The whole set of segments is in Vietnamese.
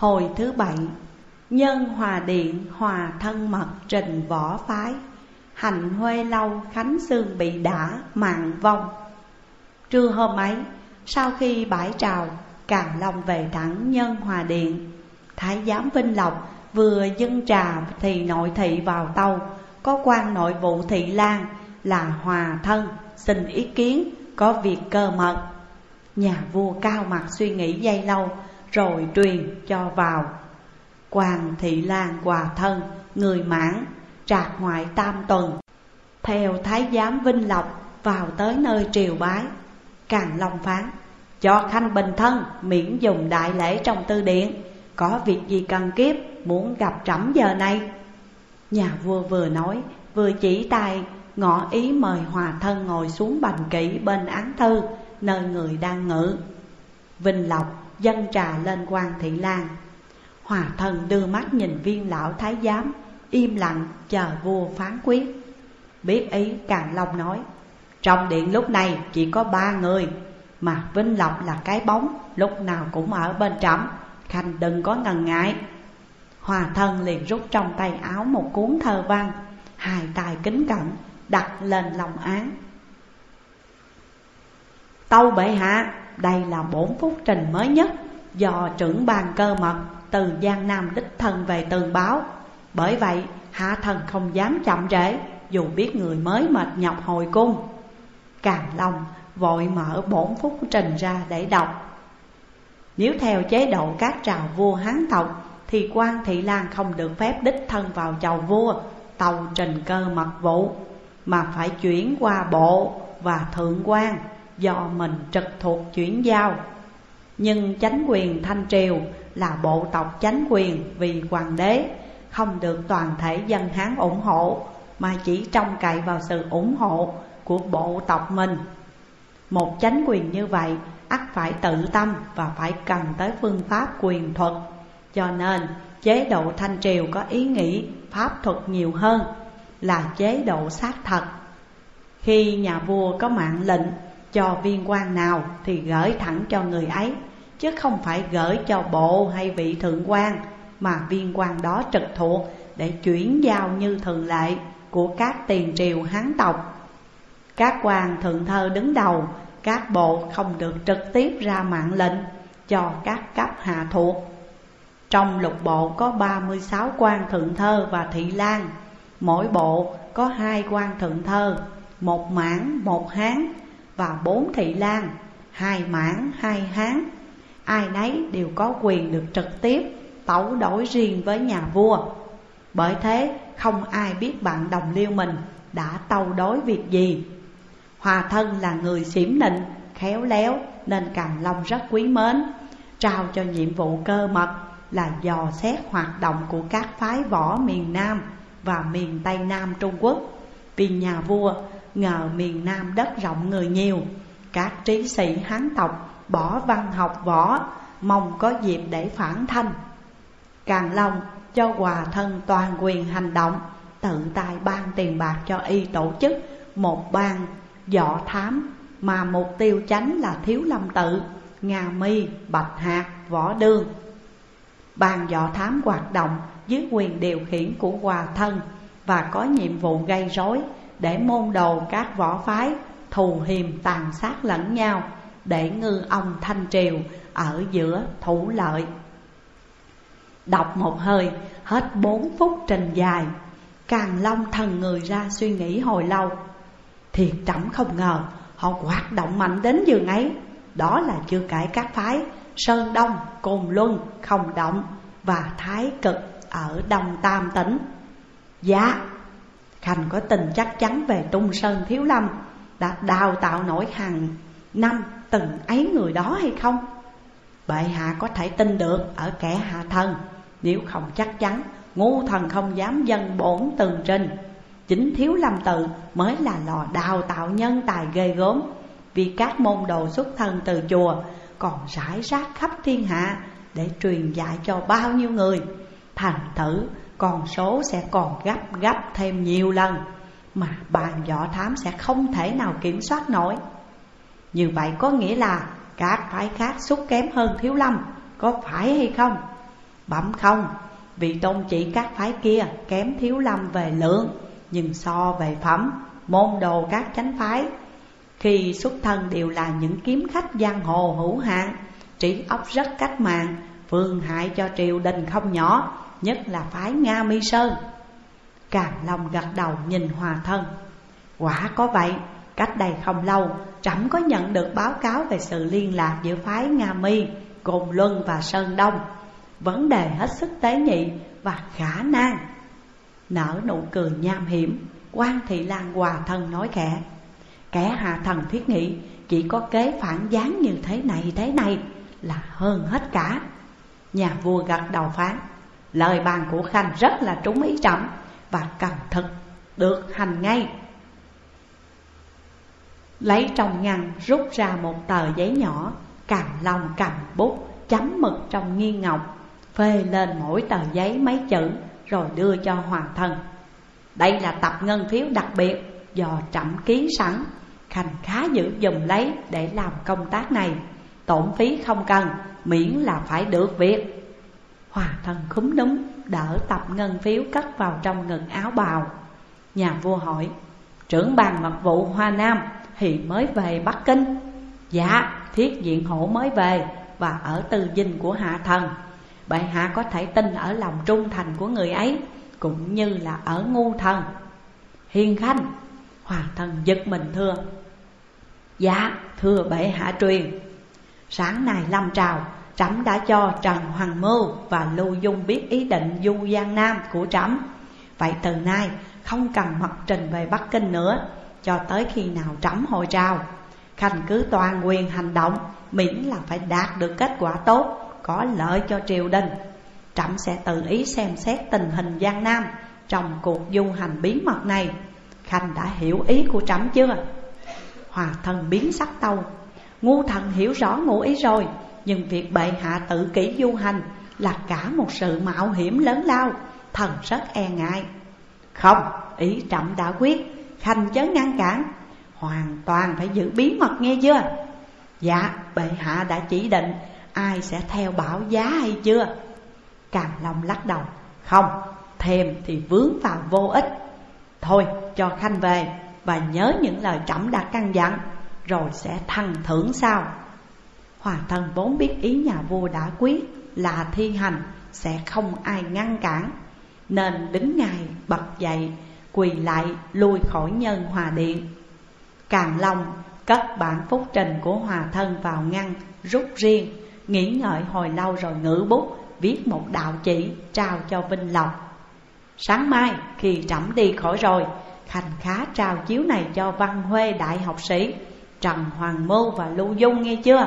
Hồi thứ 7, nhân hòa điện hòa thân mật trình võ phái. Hành huê lâu khánh xương bị đả mạng vong. Trưa hôm ấy, sau khi bãi trào, Càn Long về thẳng nhân hòa điện. Thái giám Vinh Lộc vừa dâng trà thì nội thị vào tâu. Có quan nội vụ Thị Lan là Hòa Thân xin ý kiến có việc cơ mật. Nhà vua cao mặt suy nghĩ giây lâu rồi truyền cho vào. Quan Thị Lan Hòa Thân người Mãn trạc ngoại tam tuần, theo thái giám Vinh Lộc vào tới nơi triều bái. Càn Long phán: cho khanh bình thân miễn dùng đại lễ trong tư điện. Có việc gì cần kiếp muốn gặp trẫm giờ này? Nhà vua vừa nói vừa chỉ tay ngỏ ý mời Hòa Thân ngồi xuống bành kỵ bên án thư nơi người đang ngự. Vinh Lộc dâng trà lên quan Thị Lan. Hòa Thân đưa mắt nhìn viên lão thái giám, im lặng chờ vua phán quyết. Biết ý, Càn Long nói: trong điện lúc này chỉ có 3 người, mà Vinh Lộc là cái bóng lúc nào cũng ở bên trẫm, khanh đừng có ngần ngại. Hòa Thân liền rút trong tay áo một cuốn thơ văn, hai tay kính cẩn đặt lên lòng án. Tâu bệ hạ, đây là bổn phúc trình mới nhất do trưởng ban cơ mật từ Giang Nam đích thân về tường báo. Bởi vậy hạ thần không dám chậm trễ, dù biết người mới mệt nhọc hồi cung. Càn Long vội mở bổn phúc trình ra để đọc. Nếu theo chế độ các trào vua Hán tộc thì quan Thị Lan không được phép đích thân vào chầu vua tâu trình cơ mật vụ, mà phải chuyển qua bộ và thượng quan do mình trực thuộc chuyển giao. Nhưng chánh quyền Thanh Triều là bộ tộc chánh quyền vì hoàng đế, không được toàn thể dân Hán ủng hộ, mà chỉ trông cậy vào sự ủng hộ của bộ tộc mình. Một chánh quyền như vậy ắt phải tự tâm và phải cần tới phương pháp quyền thuật. Cho nên chế độ Thanh Triều có ý nghĩ pháp thuật nhiều hơn là chế độ sát thật. Khi nhà vua có mạng lệnh cho viên quan nào thì gửi thẳng cho người ấy, chứ không phải gửi cho bộ hay vị thượng quan mà viên quan đó trực thuộc để chuyển giao như thường lệ của các tiền triều Hán tộc. Các quan thượng thơ đứng đầu các bộ không được trực tiếp ra mạng lệnh cho các cấp hạ thuộc. Trong lục bộ có 36 quan thượng thơ và thị lang, mỗi bộ có 2 quan thượng thơ, 1 mãn 1 hán, và 4 thị lang, 2 mãn 2 hán. Ai nấy đều có quyền được trực tiếp tấu đổi riêng với nhà vua. Bởi thế không ai biết bạn đồng liêu mình đã tâu đối việc gì. Hòa Thân là người xỉm nịnh, khéo léo nên Càn Long rất quý mến, trao cho nhiệm vụ cơ mật là dò xét hoạt động của các phái võ miền Nam và miền Tây Nam Trung Quốc. Vì nhà vua ngờ miền Nam đất rộng người nhiều, các trí sĩ Hán tộc bỏ văn học võ, mong có dịp để phản thanh. Càn Long cho Hòa Thân toàn quyền hành động, tự tay ban tiền bạc cho y tổ chức một ban dọ thám mà mục tiêu chánh là Thiếu Lâm Tự, Nga Mi, Bạch Hạc, Võ Đương. Ban dọ thám hoạt động dưới quyền điều khiển của Hòa Thân và có nhiệm vụ gây rối để môn đồ các võ phái thù hiềm tàn sát lẫn nhau, để ngư ông Thanh Triều ở giữa thủ lợi. Đọc một hơi hết 4 phút trình dài, Càn Long thần người ra suy nghĩ hồi lâu. Thiệt trẫm không ngờ họ hoạt động mạnh đến giường ấy. Đó là chưa kể các phái Sơn Đông, Côn Luân, Không Động và Thái Cực ở Đông Tam tỉnh. Dạ, khanh có tin chắc chắn về Tung Sơn Thiếu Lâm đã đào tạo nổi hàng năm từng ấy người đó hay không? Bệ hạ có thể tin được ở kẻ hạ thần, nếu không chắc chắn ngu thần không dám dâng bổn tường trình. Chính Thiếu Lâm Tự mới là lò đào tạo nhân tài ghê gớm, vì các môn đồ xuất thân từ chùa còn rải rác khắp thiên hạ để truyền dạy cho bao nhiêu người. Thành thử con số sẽ còn gấp thêm nhiều lần, mà ban dọ thám sẽ không thể nào kiểm soát nổi. Như vậy có nghĩa là các phái khác sút kém hơn Thiếu Lâm, có phải hay không? Bẩm không, vì tôn chỉ các phái kia kém Thiếu Lâm về lượng, nhưng so về phẩm, môn đồ các chánh phái khi xuất thân đều là những kiếm khách giang hồ hữu hạn, trí óc rất cách mạng, phương hại cho triều đình không nhỏ, nhất là phái Nga Mi Sơn. Càn Long gật đầu nhìn Hòa Thân. Quả có vậy, cách đây không lâu, trẫm có nhận được báo cáo về sự liên lạc giữa phái Nga Mi, Cồn Luân và Sơn Đông. Vấn đề hết sức tế nhị và khả năng. Nở nụ cười nham hiểm, Quan Thị Lan Hòa Thân nói khẽ: kẻ hạ thần thiết nghĩ chỉ có kế phản gián như thế này là hơn hết cả. Nhà vua gật đầu phán: lời bàn của Khanh rất là trúng ý trẫm và cần thực được hành ngay. Lấy trong ngăn rút ra một tờ giấy nhỏ, Càn Long cầm bút chấm mực trong nghiêng ngọc, phê lên mỗi tờ giấy mấy chữ rồi đưa cho Hoàng Thân. Đây là tập ngân phiếu đặc biệt do trẫm ký sẵn, Khanh khá giữ giùm lấy để làm công tác này. Tổn phí không cần, miễn là phải được việc. Hòa Thân khúm núm đỡ tập ngân phiếu cất vào trong ngực áo bào. Nhà vua hỏi: trưởng ban mật vụ Hoa Nam thì mới về Bắc Kinh? Dạ, Thiết Diện Hổ mới về và ở tư dinh của hạ thần. Bệ hạ có thể tin ở lòng trung thành của người ấy, cũng như là ở ngu thần. Hiền Khanh. Hòa Thân giật mình thưa: dạ, thưa bệ hạ truyền. Sáng nay lâm trào, trẫm đã cho Trần Hoàng Mưu và Lưu Dung biết ý định du Giang Nam của trẫm. Vậy từ nay không cần mật trình về Bắc Kinh nữa, cho tới khi nào trẫm hồi trào. Khanh cứ toàn quyền hành động, miễn là phải đạt được kết quả tốt, có lợi cho triều đình. Trẫm sẽ tự ý xem xét tình hình Giang Nam trong cuộc du hành bí mật này. Khanh đã hiểu ý của trẫm chưa? Hòa Thân biến sắc tâu: ngu thần hiểu rõ ngụ ý rồi, nhưng việc bệ hạ tự kỷ du hành là cả một sự mạo hiểm lớn lao, thần rất e ngại. Không, ý trẫm đã quyết, Khanh chớ ngăn cản, hoàn toàn phải giữ bí mật nghe chưa? Dạ, bệ hạ đã chỉ định ai sẽ theo bảo giá hay chưa? Càn Long lắc đầu: không, thèm thì vướng vào vô ích. Thôi cho Khanh về, và nhớ những lời trẫm đã căn dặn, rồi sẽ thăng thưởng sau. Hòa Thân vốn biết ý nhà vua đã quyết là thi hành, sẽ không ai ngăn cản, nên đứng ngay bật dậy, quỳ lại lui khỏi Nhân Hòa Điện. Càn Long cất bản phúc trình của Hòa Thân vào ngăn rút riêng, nghĩ ngợi hồi lâu rồi ngự bút viết một đạo chỉ trao cho Vinh Lộc. Sáng mai khi trẫm đi khỏi rồi, Khanh khá trao chiếu này cho Văn Huê đại học sĩ Trần Hoàng Mưu và Lưu Dung nghe chưa?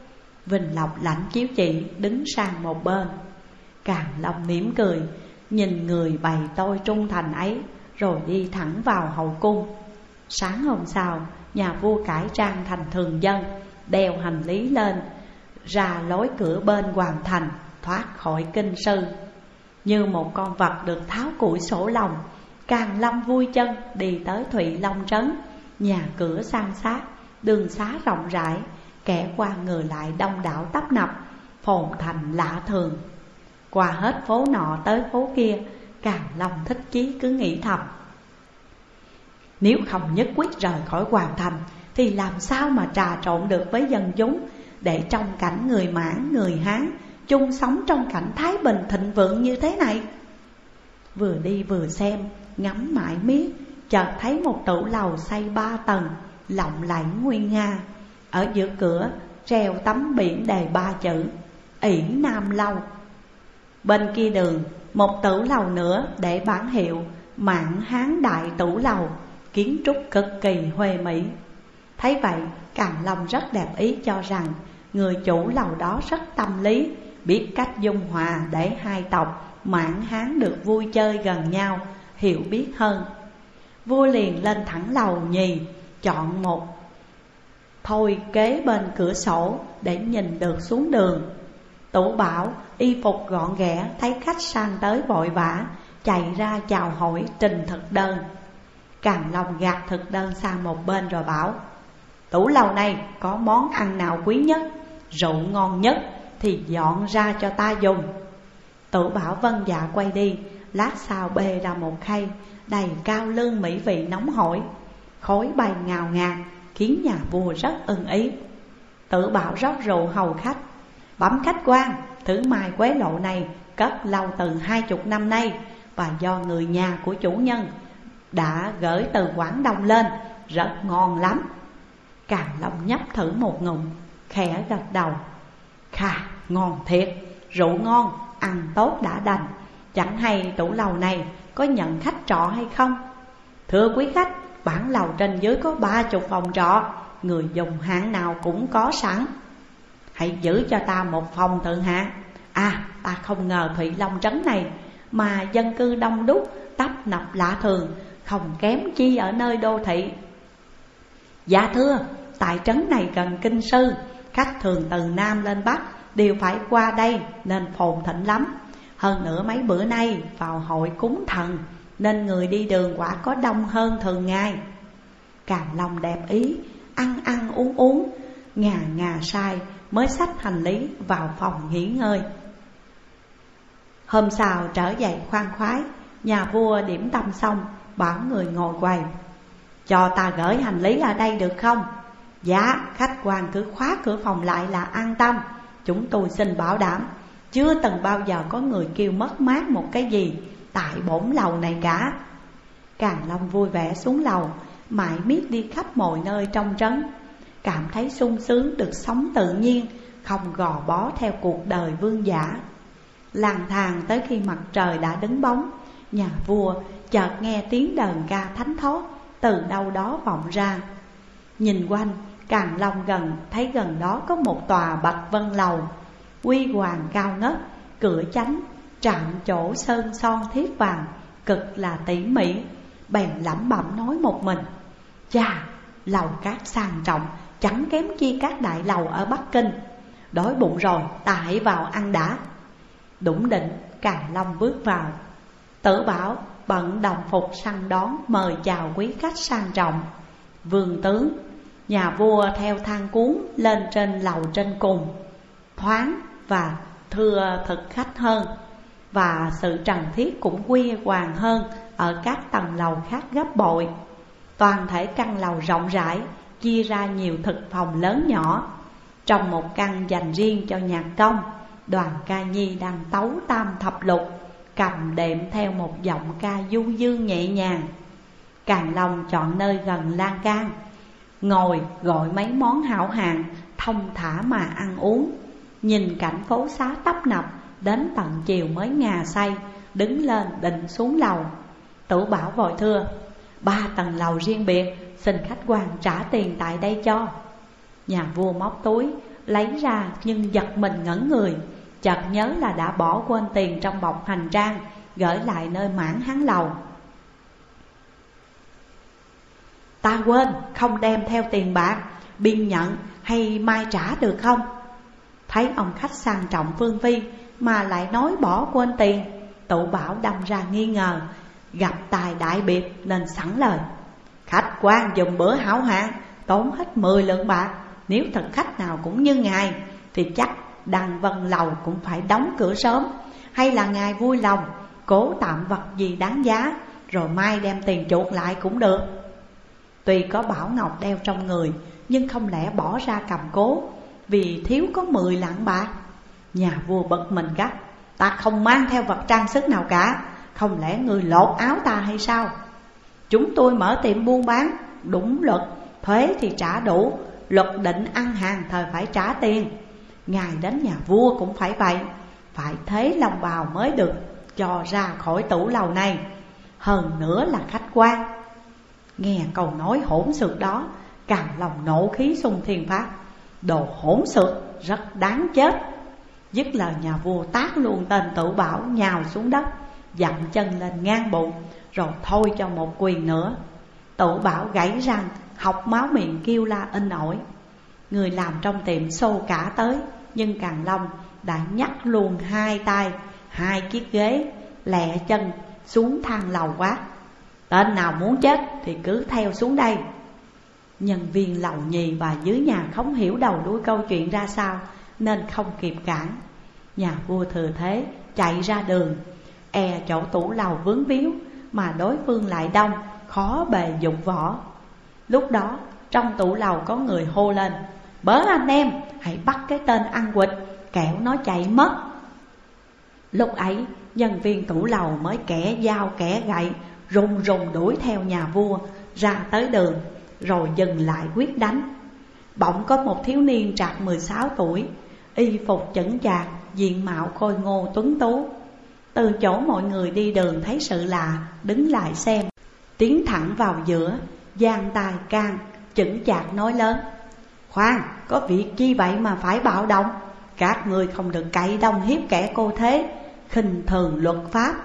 Vinh Lộc lãnh chiếu chỉ đứng sang một bên. Càn Long mỉm cười, nhìn người bày tôi trung thành ấy, rồi đi thẳng vào hậu cung. Sáng hôm sau, nhà vua cải trang thành thường dân, đeo hành lý lên, ra lối cửa bên hoàng thành, thoát khỏi kinh sư. Như một con vật được tháo củi sổ lòng, Càn Long vui chân đi tới Thụy Long trấn. Nhà cửa san sát, đường xá rộng rãi, kẻ qua người lại đông đảo tấp nập, phồn thành lạ thường. Qua hết phố nọ tới phố kia, Càn Long thích chí cứ nghĩ thầm: nếu không nhất quyết rời khỏi hoàng thành, thì làm sao mà trà trộn được với dân chúng, để trong cảnh người Mãn, người Hán chung sống trong cảnh thái bình thịnh vượng như thế này. Vừa đi vừa xem, ngắm mãi miết, chợt thấy một tửu lầu xây 3 tầng, lộng lẫy nguy nga. Ở giữa cửa treo tấm biển đề 3 chữ: ỷ Nam Lâu. Bên kia đường một tửu lầu nữa để bản hiệu Mãn Hán Đại Tửu Lầu, kiến trúc cực kỳ huê mỹ. Thấy vậy, Càn Long rất đẹp ý cho rằng người chủ lầu đó rất tâm lý, biết cách dung hòa để hai tộc Mãn Hán được vui chơi gần nhau, hiểu biết hơn. Vua liền lên thẳng lầu nhì, chọn một thôi kế bên cửa sổ để nhìn được xuống đường. Tủ Bảo y phục gọn ghẽ, thấy khách sang tới vội vã, chạy ra chào hỏi trình thực đơn. Càn Long gạt thực đơn sang một bên rồi bảo: tủ lầu này có món ăn nào quý nhất, rượu ngon nhất thì dọn ra cho ta dùng. Tử Bảo vâng dạ quay đi. Lát sau bê ra một khay đầy cao lương mỹ vị nóng hổi, khói bay ngào ngạt, khiến nhà vua rất ưng ý. Tử Bảo rót rượu hầu khách. Bẩm khách quan, thử mai quế lộ này cất lâu từ 20 năm nay, và do người nhà của chủ nhân đã gửi từ Quảng Đông lên, rất ngon lắm. Càn Long nhấp thử một ngụm, khẽ gật đầu. Khà, ngon thiệt, rượu ngon, ăn tốt đã đành. Chẳng hay tủ lầu này có nhận khách trọ hay không? Thưa quý khách, bản lầu trên dưới có 30 phòng trọ, người dùng hạng nào cũng có sẵn. Hãy giữ cho ta một phòng thượng hạng. À, ta không ngờ Thụy Long trấn này mà dân cư đông đúc, tấp nập lạ thường, không kém chi ở nơi đô thị. Dạ thưa, tại trấn này gần kinh sư, khách thường từ Nam lên Bắc đều phải qua đây nên phồn thịnh lắm. Hơn nữa mấy bữa nay vào hội cúng thần, nên người đi đường quả có đông hơn thường ngày. Càn Long đẹp ý, ăn ăn uống uống, ngà say mới xách hành lý vào phòng nghỉ ngơi. Hôm sau trở dậy khoan khoái, nhà vua điểm tâm xong bảo người ngồi quầy. Cho ta gửi hành lý ở đây được không? Dạ, khách quan cứ khóa cửa phòng lại là an tâm. Chúng tôi xin bảo đảm chưa từng bao giờ có người kêu mất mát một cái gì tại bổn lầu này cả. Càn Long vui vẻ xuống lầu, mãi miết đi khắp mọi nơi trong trấn, cảm thấy sung sướng được sống tự nhiên, không gò bó theo cuộc đời vương giả. Lang thang tới khi mặt trời đã đứng bóng, nhà vua chợt nghe tiếng đờn ca thánh thót từ đâu đó vọng ra. Nhìn quanh, Càn Long thấy gần đó có một tòa Bạch Vân Lầu, huy hoàng cao ngất, cửa chánh chạm chỗ sơn son thiếp vàng, cực là tỉ mỉ. Bèn lẩm bẩm nói một mình: chà, lầu cát sang trọng, chẳng kém chi các đại lầu ở Bắc Kinh. Đói bụng rồi, ta hãy vào ăn đã. Đủng định, Càn Long bước vào. Tử Bảo bận đồng phục săn đón mời chào quý khách sang trọng. Vương tướng, nhà vua theo thang cuốn lên trên lầu trên cùng, thoáng và thưa thực khách hơn, và sự trần thiết cũng quy hoàng hơn ở các tầng lầu khác gấp bội. Toàn thể căn lầu rộng rãi, chia ra nhiều thực phòng lớn nhỏ. Trong một căn dành riêng cho nhạc công, đoàn ca nhi đang tấu tam thập lục, cầm đệm theo một giọng ca du dương nhẹ nhàng. Càn Long chọn nơi gần lan can, ngồi gọi mấy món hảo hạng, thông thả mà ăn uống. Nhìn cảnh phố xá tấp nập, đến tận chiều mới ngà say, đứng lên định xuống lầu. Tử Bảo vội thưa: 3 tầng lầu riêng biệt, xin khách quan trả tiền tại đây cho. Nhà vua móc túi lấy ra, nhưng giật mình ngẩn người, chợt nhớ là đã bỏ quên tiền trong bọc hành trang, gửi lại nơi mãn hán lầu. Ta quên, không đem theo tiền bạc, biên nhận hay mai trả được không? Thấy ông khách sang trọng phương phi mà lại nói bỏ quên tiền, Tử Bảo đâm ra nghi ngờ, gặp tài đại biệt nên sẵn lời: khách quan dùng bữa hảo hạng tốn hết 10 lượng bạc. Nếu thực khách nào cũng như ngài thì chắc Đăng Vân Lầu cũng phải đóng cửa sớm. Hay là ngài vui lòng cố tạm vật gì đáng giá, rồi mai đem tiền chuộc lại cũng được. Tuy có bảo ngọc đeo trong người, nhưng không lẽ bỏ ra cầm cố vì thiếu có 10 lạng bạc. Nhà vua bực mình gắt: ta không mang theo vật trang sức nào cả, không lẽ người lột áo ta hay sao? Chúng tôi mở tiệm buôn bán đúng luật, thuế thì trả đủ, luật định ăn hàng thời phải trả tiền. Ngài đến nhà vua cũng phải vậy, phải thế lòng bào mới được cho ra khỏi tủ lầu này, hơn nữa là khách quan. Nghe câu nói hỗn xược đó, Càn Long nộ khí xung thiên phát: đồ hỗn xược, rất đáng chết. Dứt lời, nhà vua tát luôn tên Tử Bảo nhào xuống đất, dậm chân lên ngang bụng, rồi thôi cho một quyền nữa. Tử Bảo gãy răng, học máu miệng kêu la in ỏi. Người làm trong tiệm xô cả tới, nhưng Càn Long đã nhắc luôn 2 tay 2 chiếc ghế, lẹ chân xuống thang lầu quát: tên nào muốn chết thì cứ theo xuống đây. Nhân viên lầu nhì và dưới nhà không hiểu đầu đuôi câu chuyện ra sao, nên không kịp cản. Nhà vua thừa thế chạy ra đường, e chỗ tủ lầu vướng víu, mà đối phương lại đông, khó bề dụng võ. Lúc đó trong tủ lầu có người hô lên: "Bớ anh em, hãy bắt cái tên ăn quỵt, kẻo nó chạy mất." Lúc ấy nhân viên tủ lầu mới kẻ dao kẻ gậy, rùng rùng đuổi theo nhà vua ra tới đường, rồi dừng lại quyết đánh. Bỗng có một thiếu niên trạc 16 tuổi, y phục chững chạc, diện mạo khôi ngô tuấn tú. Từ chỗ mọi người đi đường thấy sự lạ, đứng lại xem, tiến thẳng vào giữa, giang tay can, chững chạc nói lớn: "Khoan, có việc chi vậy mà phải bạo động? Các người không được cậy đông hiếp kẻ cô thế, khinh thường luật pháp."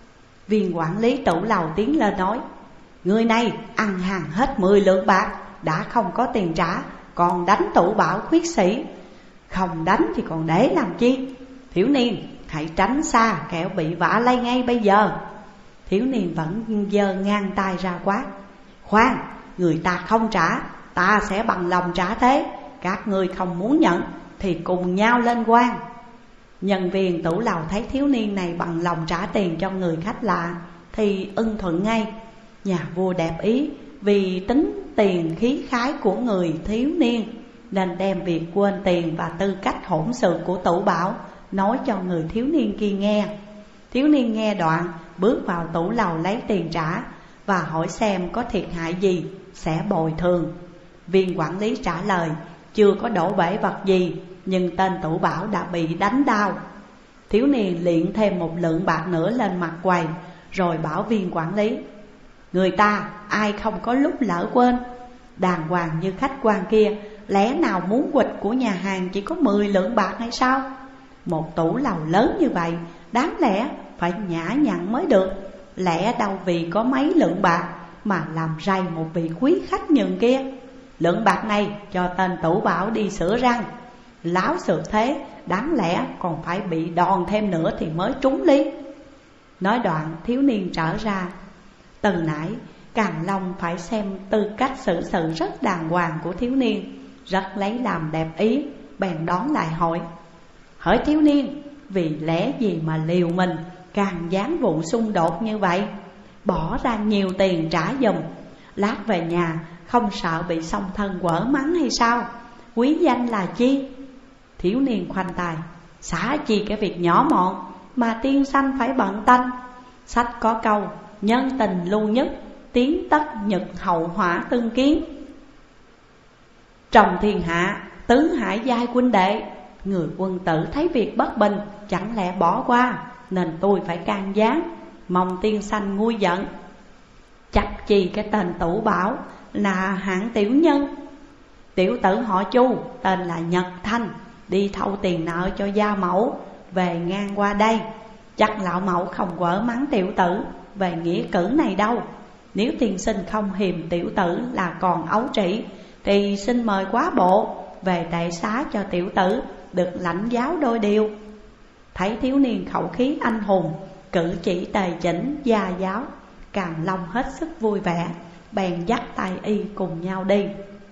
Viên quản lý tủ lầu tiến lên nói: "Người này ăn hàng hết 10 lượng bạc, đã không có tiền trả, còn đánh tủ bảo khuyết sĩ. Không đánh thì còn để làm chi? Thiếu niên, hãy tránh xa, kẻo bị vạ lây ngay bây giờ." Thiếu niên vẫn giơ ngang tay ra quát: "Khoan, người ta không trả, ta sẽ bằng lòng trả thế. Các ngươi không muốn nhận thì cùng nhau lên quan." Nhân viên tủ lầu thấy thiếu niên này bằng lòng trả tiền cho người khách lạ thì ưng thuận ngay. Nhà vua đẹp ý vì tính tiền khí khái của người thiếu niên, nên đem việc quên tiền và tư cách hỗn sự của tủ bảo nói cho người thiếu niên kia nghe. Thiếu niên nghe đoạn, bước vào tủ lầu lấy tiền trả và hỏi xem có thiệt hại gì sẽ bồi thường. Viên quản lý trả lời chưa có đổ bể vật gì, nhưng tên tủ bảo đã bị đánh đau. Thiếu niên liệng thêm 1 lượng bạc nữa lên mặt quầy, rồi bảo viên quản lý: "Người ta ai không có lúc lỡ quên. Đàng hoàng như khách quan kia, lẽ nào muốn quỵt của nhà hàng chỉ có 10 lượng bạc hay sao? Một tủ lầu lớn như vậy, đáng lẽ phải nhã nhặn mới được. Lẽ đâu vì có mấy lượng bạc mà làm rầy một vị quý khách nhường kia. Lượng bạc này cho tên tủ bảo đi sửa răng. Láo xược thế, đáng lẽ còn phải bị đòn thêm nữa thì mới trúng lý." Nói đoạn thiếu niên trở ra. Từ nãy Càn Long phải xem tư cách xử sự rất đàng hoàng của thiếu niên, rất lấy làm đẹp ý, bèn đón lại hỏi: "Hỡi thiếu niên, vì lẽ gì mà liều mình càng gián vụ xung đột như vậy? Bỏ ra nhiều tiền trả giùm, lát về nhà không sợ bị song thân quở mắng hay sao? Quý danh là chi?" Thiếu niên khoanh tay: "Xả chi cái việc nhỏ mọn mà tiên sanh phải bận tanh. Sách có câu nhân tình lưu nhất, tiến tất nhật hậu hỏa tương kiến. Trong thiên hạ tứ hải giai huynh đệ, người quân tử thấy việc bất bình chẳng lẽ bỏ qua, nên tôi phải can gián, mong tiên sanh nguôi giận. Chắc chi cái tên tủ bảo là hạng tiểu nhân. Tiểu tử họ Chu tên là Nhật Thanh, đi thâu tiền nợ cho gia mẫu, về ngang qua đây. Chắc lão mẫu không quở mắng tiểu tử về nghĩa cử này đâu. Nếu tiên sinh không hiềm tiểu tử là còn ấu trĩ, thì xin mời quá bộ về đại xá cho tiểu tử được lãnh giáo đôi điều." Thấy thiếu niên khẩu khí anh hùng, cử chỉ tề chỉnh gia giáo, Càn Long hết sức vui vẻ, bèn dắt tay y cùng nhau đi.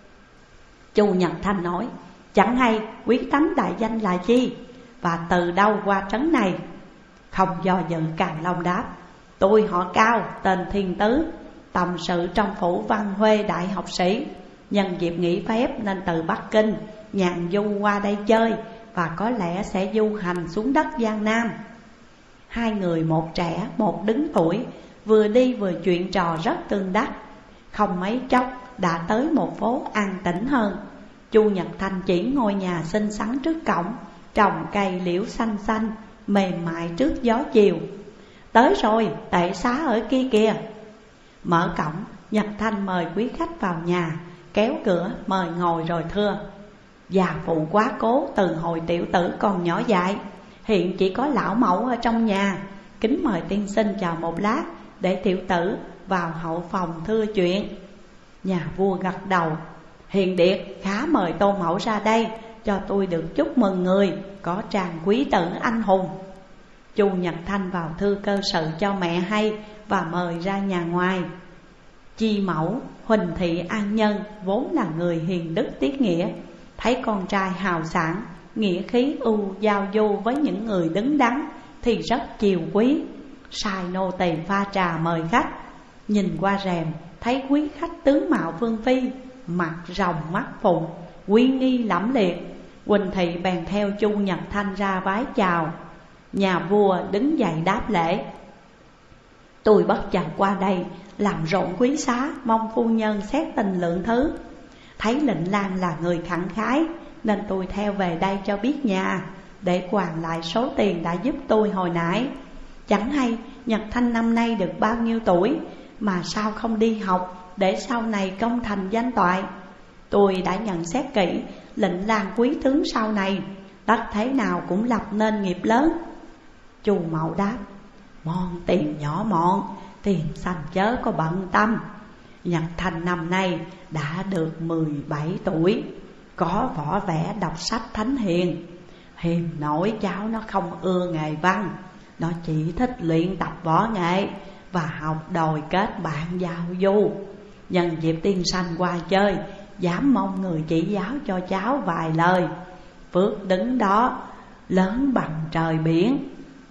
Chu Nhật Thanh nói: "Chẳng hay quý tánh đại danh là chi, và từ đâu qua trấn này?" Không do dự, Càn Long đáp: "Tôi họ Cao, tên Thiên Tứ, tầm sự trong phủ Văn Huê đại học sĩ. Nhân dịp nghỉ phép nên từ Bắc Kinh nhàn du qua đây chơi, và có lẽ sẽ du hành xuống đất Giang Nam." Hai người một trẻ một đứng tuổi, vừa đi vừa chuyện trò rất tương đắc. Không mấy chốc đã tới một phố an tĩnh hơn. Chu Nhật Thanh chỉ ngôi nhà xinh xắn trước cổng, trồng cây liễu xanh xanh mềm mại trước gió chiều. "Tới rồi, tệ xá ở kia kìa." Mở cổng, Nhật Thanh mời quý khách vào nhà, kéo cửa mời ngồi rồi thưa: "Già phụ quá cố từ hồi tiểu tử còn nhỏ dại, hiện chỉ có lão mẫu ở trong nhà. Kính mời tiên sinh chờ một lát, để tiểu tử vào hậu phòng thưa chuyện." Nhà vua gật đầu: "Hiền điệt, khá mời tô mẫu ra đây, cho tôi được chúc mừng người có tràng quý tử anh hùng." Chu Nhật Thanh vào thư cơ sự cho mẹ hay và mời ra nhà ngoài. Chi mẫu Huỳnh Thị An Nhân vốn là người hiền đức tiết nghĩa, thấy con trai hào sảng nghĩa khí ưu giao du với những người đứng đắn thì rất chiều quý. Sai nô tỳ pha trà mời khách, nhìn qua rèm thấy quý khách tướng mạo vương phi, mặt rồng mắt phụng, uy nghi lẫm liệt. Huỳnh thị bèn theo Chu Nhật Thanh ra vái chào. Nhà vua đứng dậy đáp lễ: tôi bất chợt qua đây làm rộn quý xá, mong phu nhân xét tình lượng thứ. Thấy Lệnh Lang là người khẳng khái nên tôi theo về đây cho biết nhà, để hoàn lại số tiền đã giúp tôi hồi nãy. Chẳng hay Nhật Thanh năm nay được bao nhiêu tuổi mà sao không đi học để sau này công thành danh toại. Tôi đã nhận xét kỹ Lệnh Lang quý tướng sau này, tất thế nào cũng lập nên nghiệp lớn. Chu Mậu đáp: món tiền nhỏ mọn, tiền xanh chớ có bận tâm. Nhật Thanh năm nay đã được 17 tuổi, có võ vẽ đọc sách thánh hiền. Hiềm nổi cháu nó không ưa nghề văn, nó chỉ thích luyện tập võ nghệ và học đòi kết bạn giao du. Nhân dịp tiên sanh qua chơi, dám mong người chỉ giáo cho cháu vài lời. Phước đứng đó lớn bằng trời biển.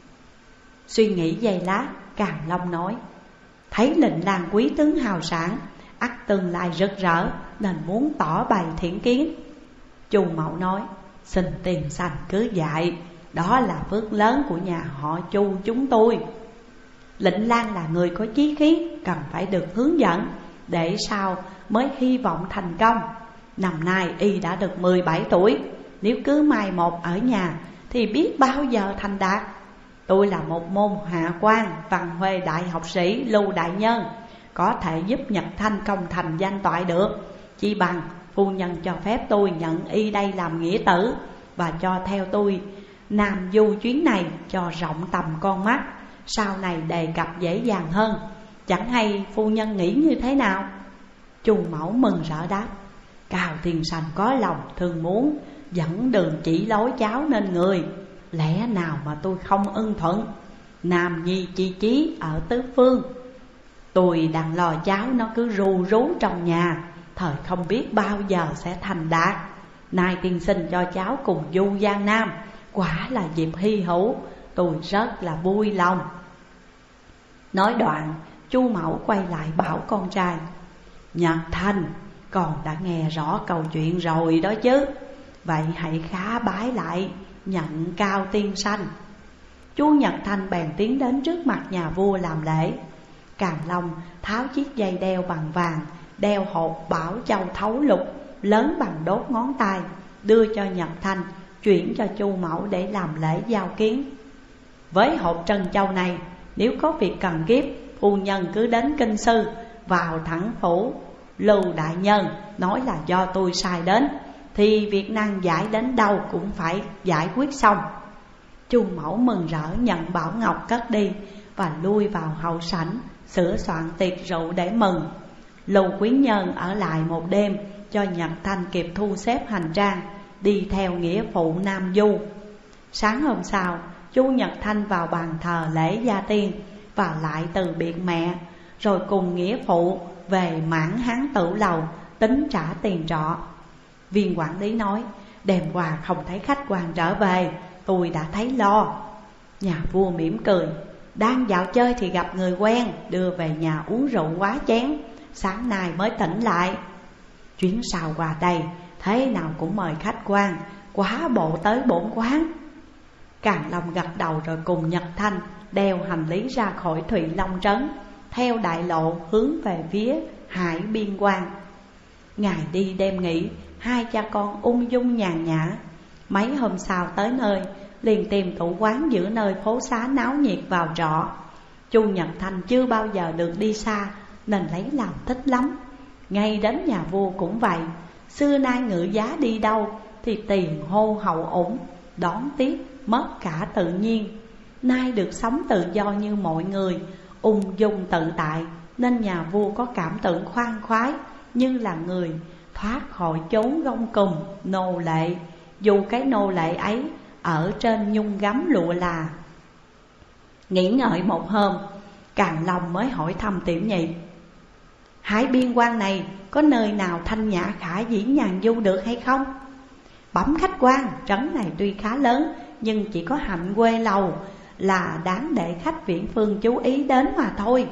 Suy nghĩ giây lát, Càn Long nói: thấy Lệnh Lang quý tướng hào sản, ắt tương lai rực rỡ, nên muốn tỏ bày thiện kiến. Chu Mậu nói: xin tiền sanh cứ dạy, đó là phước lớn của nhà họ Chu chúng tôi. Lệnh Lang là người có chí khí, cần phải được hướng dẫn, để sau mới hy vọng thành công. Năm nay y đã được 17 tuổi, nếu cứ mai một ở nhà thì biết bao giờ thành đạt. Tôi là một môn hạ quan, văn huê đại học sĩ Lưu đại nhân, có thể giúp Nhật Thanh công thành danh toại được. Chỉ bằng phu nhân cho phép tôi nhận y đây làm nghĩa tử, và cho theo tôi Nam du chuyến này cho rộng tầm con mắt, sau này đề cập dễ dàng hơn. Chẳng hay phu nhân nghĩ như thế nào? Chu Mẫu mừng rỡ đáp: Cao Thiên Sanh có lòng thương muốn dẫn đường chỉ lối cháu nên người, lẽ nào mà tôi không ưng thuận. Nam nhi chi chí ở tứ phương, tôi đang lo cháu nó cứ ru rú trong nhà, thời không biết bao giờ sẽ thành đạt. Nay tiên sinh cho cháu cùng du Giang Nam, quả là dịp hy hữu, tôi rất là vui lòng. Nói đoạn, Chu Mẫu quay lại bảo con trai: Nhật Thanh, con đã nghe rõ câu chuyện rồi đó chứ, vậy hãy khá bái lại nhận Cao tiên sanh. Chu Nhật Thanh bèn tiến đến trước mặt nhà vua làm lễ. Càn Long tháo chiếc dây đeo bằng vàng, đeo hộp bảo châu thấu lục lớn bằng đốt ngón tay, đưa cho Nhật Thanh, chuyển cho Chu Mẫu để làm lễ giao kiến. Với hộp trân châu này, nếu có việc cần kiếp, phu nhân cứ đến kinh sư, vào thẳng phủ Lưu đại nhân nói là do tôi sai đến, thì việc năng giải đến đâu cũng phải giải quyết xong. Chu Mẫu mừng rỡ nhận bảo ngọc cất đi, và lui vào hậu sảnh sửa soạn tiệc rượu để mừng. Lưu Quý Nhân ở lại một đêm cho Nhật Thanh kịp thu xếp hành trang, đi theo nghĩa phụ Nam Du. Sáng hôm sau, Chu Nhật Thanh vào bàn thờ lễ gia tiên và lại từ biệt mẹ, rồi cùng nghĩa phụ về Mãn Hán Tử Lầu tính trả tiền trọ. Viên quản lý nói: đêm qua không thấy khách quan trở về, tôi đã thấy lo. Nhà vua mỉm cười: đang dạo chơi thì gặp người quen, đưa về nhà uống rượu quá chén, sáng nay mới tỉnh lại. Chuyến sau qua đây thế nào cũng mời khách quan, quá bộ tới bổn quán. Càn Long gật đầu rồi cùng Nhật Thanh đeo hành lý ra khỏi Thụy Long trấn, theo đại lộ hướng về phía Hải Biên Quan. Ngày đi đêm nghỉ, hai cha con ung dung nhàn nhã. Mấy hôm sau tới nơi, liền tìm tủ quán giữa nơi phố xá náo nhiệt vào trọ. Chu Nhật Thanh chưa bao giờ được đi xa nên lấy làm thích lắm. Ngay đến nhà vua cũng vậy, xưa nay ngự giá đi đâu thì tiền hô hậu ủng, đón tiếp mất cả tự nhiên. Nay được sống tự do như mọi người, ung dung tự tại, nên nhà vua có cảm tưởng khoan khoái, như là người thoát khỏi chốn gông cùm nô lệ, dù cái nô lệ ấy ở trên nhung gấm lụa là. Nghĩ ngợi một hôm, Càn Long mới hỏi thăm Tiểu Nhị: Hải Biên Quan này có nơi nào thanh nhã khả dĩ nhàn du được hay không? Bẩm khách quan, trấn này tuy khá lớn nhưng chỉ có Hạnh Quê Lầu là đáng để khách viễn phương chú ý đến mà thôi.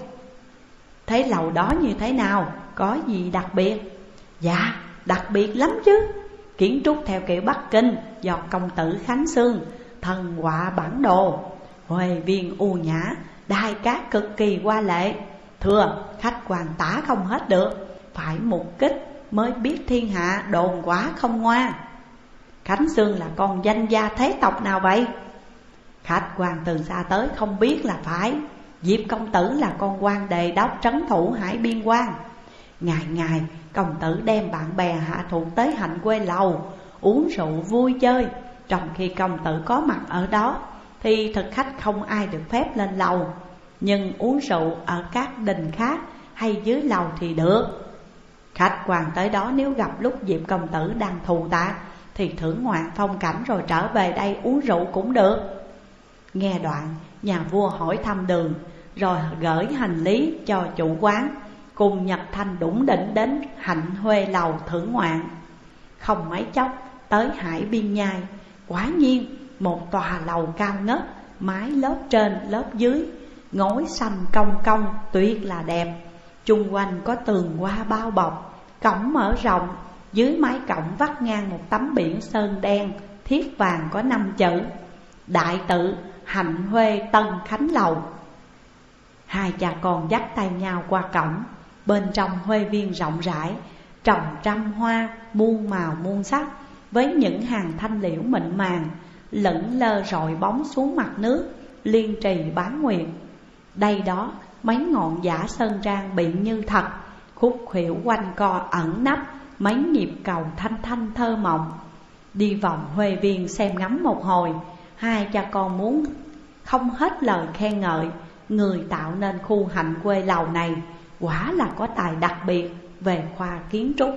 Thế lầu đó như thế nào? Có gì đặc biệt? Dạ, đặc biệt lắm chứ. Kiến trúc theo kiểu Bắc Kinh do công tử Khánh Sương thần họa bản đồ, huề viên u nhã, đai cát cực kỳ hoa lệ. Thưa, khách quan tả không hết được, phải mục kích mới biết thiên hạ đồn quá không ngoa. Khánh Sương là con danh gia thế tộc nào vậy? Khách quan từ xa tới không biết là phải. Diệp công tử là con quan đề đốc trấn thủ Hải Biên Quan. Ngày ngày công tử đem bạn bè hạ thuộc tới Hạnh Quê Lầu uống rượu vui chơi. Trong khi công tử có mặt ở đó thì thực khách không ai được phép lên lầu, nhưng uống rượu ở các đình khác hay dưới lầu thì được. Khách quan tới đó nếu gặp lúc Diệp công tử đang thù tạc thì thưởng ngoạn phong cảnh rồi trở về đây uống rượu cũng được. Nghe đoạn, nhà vua hỏi thăm đường, rồi gửi hành lý cho chủ quán, cùng Nhật Thanh đủng đỉnh đến Hạnh Huê Lầu thưởng ngoạn. Không mấy chốc tới Hải Biên Nhai, quả nhiên một tòa lầu cao ngất, mái lớp trên lớp dưới, ngói xanh cong cong tuyệt là đẹp. Chung quanh có tường hoa bao bọc, cổng mở rộng, dưới mái cổng vắt ngang một tấm biển sơn đen thiết vàng có 5 chữ: Đại tự Hạnh Huê Tân Khánh Lầu. Hai cha con dắt tay nhau qua cổng. Bên trong huê viên rộng rãi, trồng trăm hoa muôn màu muôn sắc, với những hàng thanh liễu mịn màng lững lơ rọi bóng xuống mặt nước, liên trì bán nguyệt. Đây đó mấy ngọn giả sơn trang biện như thật, khúc khuỷu quanh co ẩn nấp mấy nhịp cầu thanh thanh thơ mộng. Đi vòng huê viên xem ngắm một hồi, hai cha con muốn không hết lời khen ngợi. Người tạo nên khu Hạnh Quê Lầu này quả là có tài đặc biệt về khoa kiến trúc.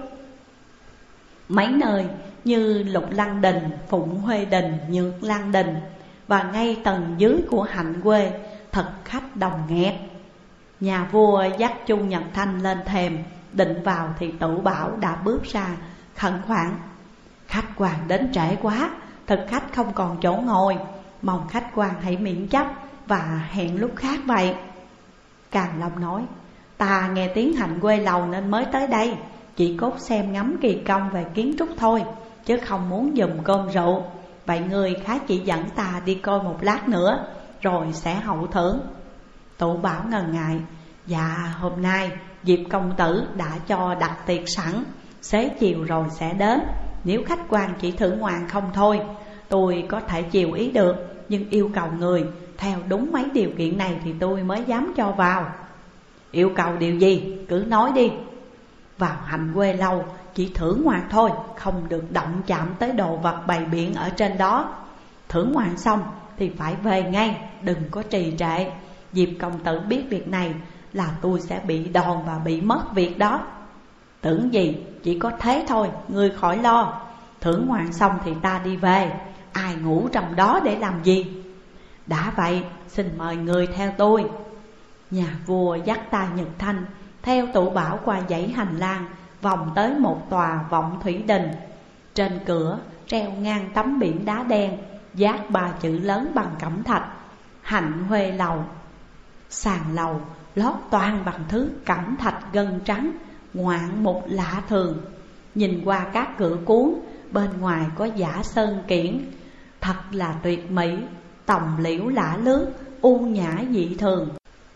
Mấy nơi như Lục Lăng Đình, Phụng Huê Đình, Nhược Lăng Đình và ngay tầng dưới của Hạnh Quê thật khách đồng nghẹt. Nhà vua dắt Chu Nhật Thanh lên thềm, định vào thì Tử Bảo đã bước ra khẩn khoản: Khách quan đến trễ quá, thực khách không còn chỗ ngồi, mong khách quan hãy miễn chấp và hẹn lúc khác vậy. Càn Long nói: Ta nghe tiếng Hạnh Quê Lầu nên mới tới đây, chỉ cốt xem ngắm kỳ công về kiến trúc thôi, chứ không muốn dùm cơm rượu. Vậy người khá chỉ dẫn ta đi coi một lát nữa, rồi sẽ hậu thưởng. Tụ Bảo ngần ngại: Dạ, hôm nay Diệp công tử đã cho đặt tiệc sẵn, xế chiều rồi sẽ đến. Nếu khách quan chỉ thưởng ngoạn không thôi, tôi có thể chiều ý được, nhưng yêu cầu người theo đúng mấy điều kiện này thì tôi mới dám cho vào. Yêu cầu điều gì? Cứ nói đi. Vào Hạnh Quê Lâu chỉ thưởng ngoạn thôi, không được động chạm tới đồ vật bày biện ở trên đó. Thưởng ngoạn xong thì phải về ngay, đừng có trì trệ. Diệp công tử biết việc này là tôi sẽ bị đòn và bị mất việc đó. Tưởng gì, chỉ có thế thôi, ngươi khỏi lo. Thưởng ngoạn xong thì ta đi về, ai ngủ trong đó để làm gì? Đã vậy, xin mời người theo tôi. Nhà vua dắt tay Nhật Thanh theo Tụ Bảo qua dãy hành lang, vòng tới một tòa vọng thủy đình. Trên cửa treo ngang tấm biển đá đen, dát 3 chữ lớn bằng cẩm thạch: Hạnh Huê Lầu. Sàn lầu lót toàn bằng thứ cẩm thạch gân trắng, ngoạn mục lạ thường. Nhìn qua các cửa cuốn, bên ngoài có giả sơn kiển, thật là tuyệt mỹ, tòng liễu lả lướt, u nhã dị thường.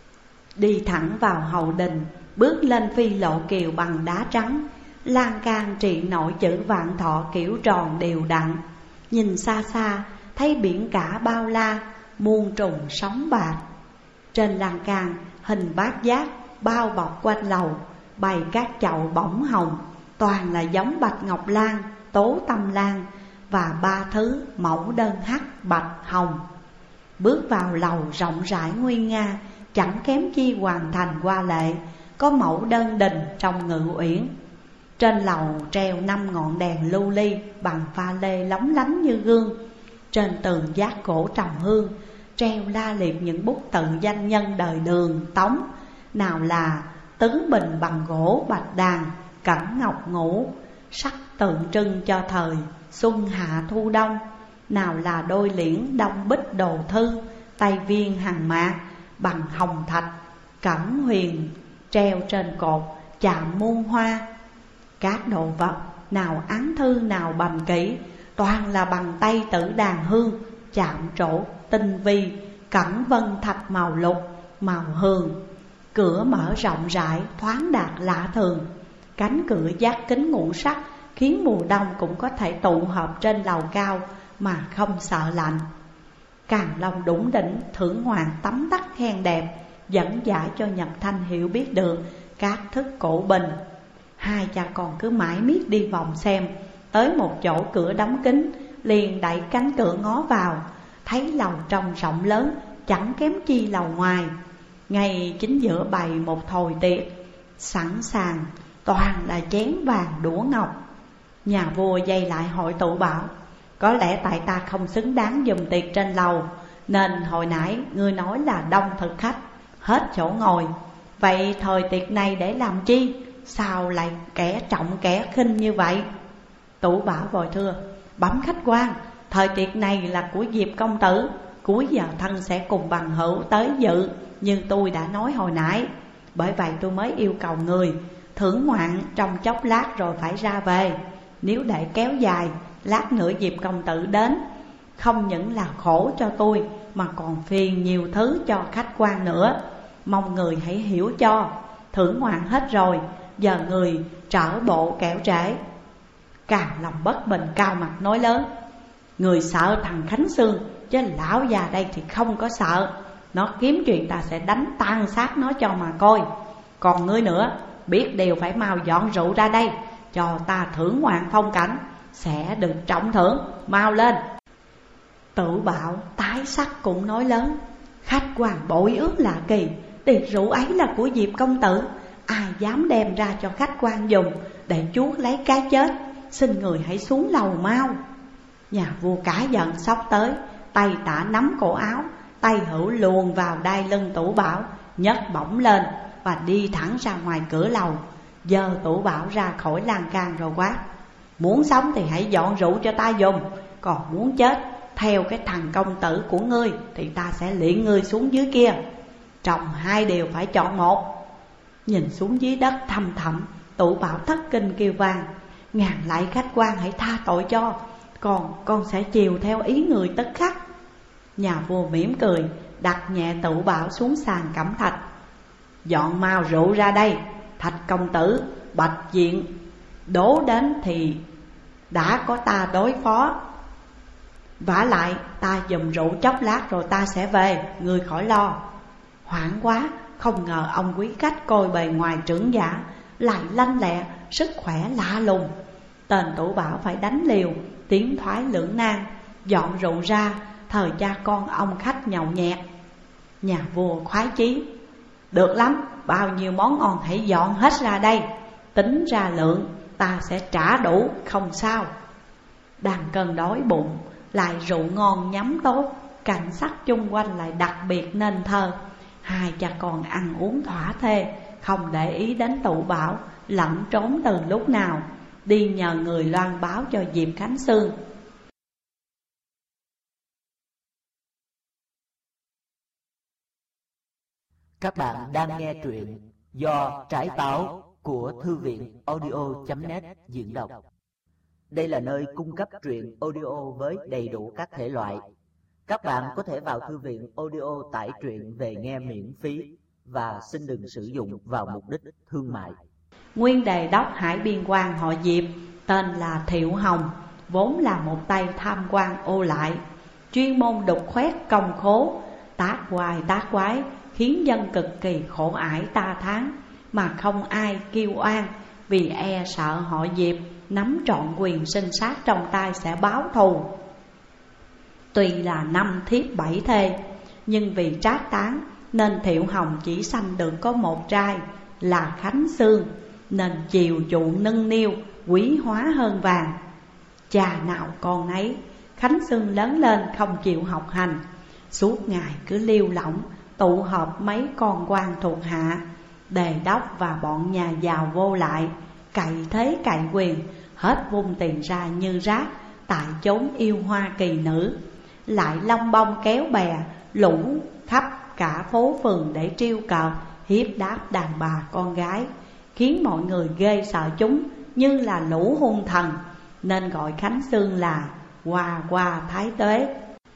Đi thẳng vào hậu đình, bước lên phi lộ kiều bằng đá trắng, lan can trị nổi chữ Vạn Thọ kiểu tròn đều đặn. Nhìn xa xa thấy biển cả bao la, muôn trùng sóng bạc. Trên lan can hình bát giác bao bọc quanh lầu, bày các chậu bỏng hồng, toàn là giống bạch ngọc lan, tố tâm lan và 3 thứ mẫu đơn hắc bạch hồng. Bước vào lầu rộng rãi nguy nga, chẳng kém chi hoàn thành hoa lệ, có mẫu đơn đình trong ngự uyển. Trên lầu treo 5 ngọn đèn lưu ly bằng pha lê lóng lánh như gương. Trên tường giác gỗ trầm hương treo la liệt những bút tự danh nhân đời Đường, Tống, nào là Tứ Bình bằng gỗ bạch đàn, Cẩm Ngọc Ngũ, sắc tượng trưng cho thời xuân hạ thu đông. Nào là đôi liễn đông bích đồ thư, tay viên hàng mạc bằng hồng thạch, cẩm huyền treo trên cột chạm muôn hoa. Các đồ vật nào án thư nào bầm kỹ, toàn là bằng tay tử đàn hương, chạm trổ tinh vi, cẩm vân thạch màu lục, màu hường. Cửa mở rộng rãi, thoáng đạt lạ thường. Cánh cửa giác kính ngũ sắc, khiến mùa đông cũng có thể tụ họp trên lầu cao mà không sợ lạnh. Càn Long đủng đỉnh thưởng hoàng tấm tắc khen đẹp, dẫn giải cho Nhật Thanh hiểu biết được các thức cổ bình. Hai cha con cứ mãi miết đi vòng xem, tới một chỗ cửa đóng kín, liền đẩy cánh cửa ngó vào, thấy lầu trong rộng lớn, chẳng kém chi lầu ngoài. Ngay chính giữa bày một thồi tiệc, sẵn sàng, toàn là chén vàng đũa ngọc. Nhà vua dây lại hội tụ bảo: có lẽ tại ta không xứng đáng dùng tiệc trên lầu, nên hồi nãy ngươi nói là đông thực khách, hết chỗ ngồi. Vậy thời tiệc này để làm chi? Sao lại kẻ trọng kẻ khinh như vậy? Tủ Bảo vội thưa: bẩm khách quan, thời tiệc này là của Diệp công tử, cuối giờ thân sẽ cùng bằng hữu tới dự, như tôi đã nói hồi nãy. Bởi vậy tôi mới yêu cầu người thưởng ngoạn trong chốc lát rồi phải ra về. Nếu để kéo dài, lát nữa Diệp công tử đến, không những là khổ cho tôi mà còn phiền nhiều thứ cho khách quan nữa. Mong người hãy hiểu cho. Thưởng ngoạn hết rồi, giờ người trở bộ kẻo trễ. Càn Long bất bình cao mặt nói lớn: người sợ thằng Khánh Sương, chứ lão già đây thì không có sợ. Nó kiếm chuyện ta sẽ đánh tan xác nó cho mà coi. Còn ngươi nữa, biết điều phải mau dọn rượu ra đây, cho ta thưởng ngoạn phong cảnh, sẽ được trọng thưởng, mau lên. Tự Bảo tái sắc cũng nói lớn: khách quan bội ước lạ kỳ, tiệc rượu ấy là của Diệp công tử, ai dám đem ra cho khách quan dùng để chuốt lấy cái chết. Xin người hãy xuống lầu mau. Nhà vua cả giận xốc tới, tay tả nắm cổ áo, tay hữu luồn vào đai lưng Tủ Bảo, nhấc bổng lên và đi thẳng ra ngoài cửa lầu. Giờ Tủ Bảo ra khỏi lan can rồi quát: muốn sống thì hãy dọn rượu cho ta dùng, còn muốn chết theo cái thằng công tử của ngươi thì ta sẽ liệng ngươi xuống dưới kia. Trong hai điều phải chọn một. Nhìn xuống dưới đất thăm thẳm, Tủ Bảo thất kinh kêu vang: ngàn lạy khách quan hãy tha tội cho, con sẽ chiều theo ý người tức khắc. Nhà vua mỉm cười, đặt nhẹ Tủ Bảo xuống sàn cẩm thạch: dọn mau rượu ra đây. Thạch công tử, Bạch diện đố đến thì đã có ta đối phó. Vả lại ta dùm rượu chốc lát rồi ta sẽ về, ngươi khỏi lo. Hoảng quá, không ngờ ông quý khách coi bề ngoài trưởng giả lại lanh lẹ, sức khỏe lạ lùng. Tên Tủ Bảo phải đánh liều, tiến thoái lưỡng nan, dọn rượu ra, thời cha con ông khách nhậu nhẹt. Nhà vua khoái chí: được lắm, bao nhiêu món ngon hãy dọn hết ra đây, tính ra lượng ta sẽ trả đủ, không sao. Đang cơn đói bụng, lại rượu ngon nhắm tốt, cảnh sắc chung quanh lại đặc biệt nên thơ. Hai cha con ăn uống thỏa thê, không để ý đến Tủ Bảo lẩn trốn từ lúc nào, đi nhờ người loan báo cho Diệp Khánh Sương. Các bạn đang nghe truyện do Trái Táo của Thư viện audio.net diễn đọc. Đây là nơi cung cấp truyện audio với đầy đủ các thể loại. Các bạn có thể vào thư viện audio tải truyện về nghe miễn phí và xin đừng sử dụng vào mục đích thương mại. Nguyên đề đốc Hải Biên quan họ Diệp, tên là Thiệu Hồng, vốn là một tay tham quan ô lại, chuyên môn đục khoét công khố, tác hoài tác quái, khiến dân cực kỳ khổ ải ta thán, mà không ai kêu oan, vì e sợ họ Diệp nắm trọn quyền sinh sát trong tay sẽ báo thù. Tuy là 5 thiếp 7 thê, nhưng vì trác tán nên Thiệu Hồng chỉ sanh được có một trai là Khánh Sương, nên chiều chuộng nâng niu, quý hóa hơn vàng. Cha nào con nấy, Khánh Sương lớn lên không chịu học hành, suốt ngày cứ liêu lỏng tụ họp mấy con quan thuộc hạ, đề đốc và bọn nhà giàu vô lại, cậy thế cậy quyền, hết vung tiền ra như rác, tại chốn yêu hoa kỳ nữ, lại long bông kéo bè lũ khắp cả phố phường để trêu cợt hiếp đáp đàn bà con gái, khiến mọi người ghê sợ chúng như là lũ hung thần, nên gọi Khánh Xương là Hoa Hoa Thái Tuế.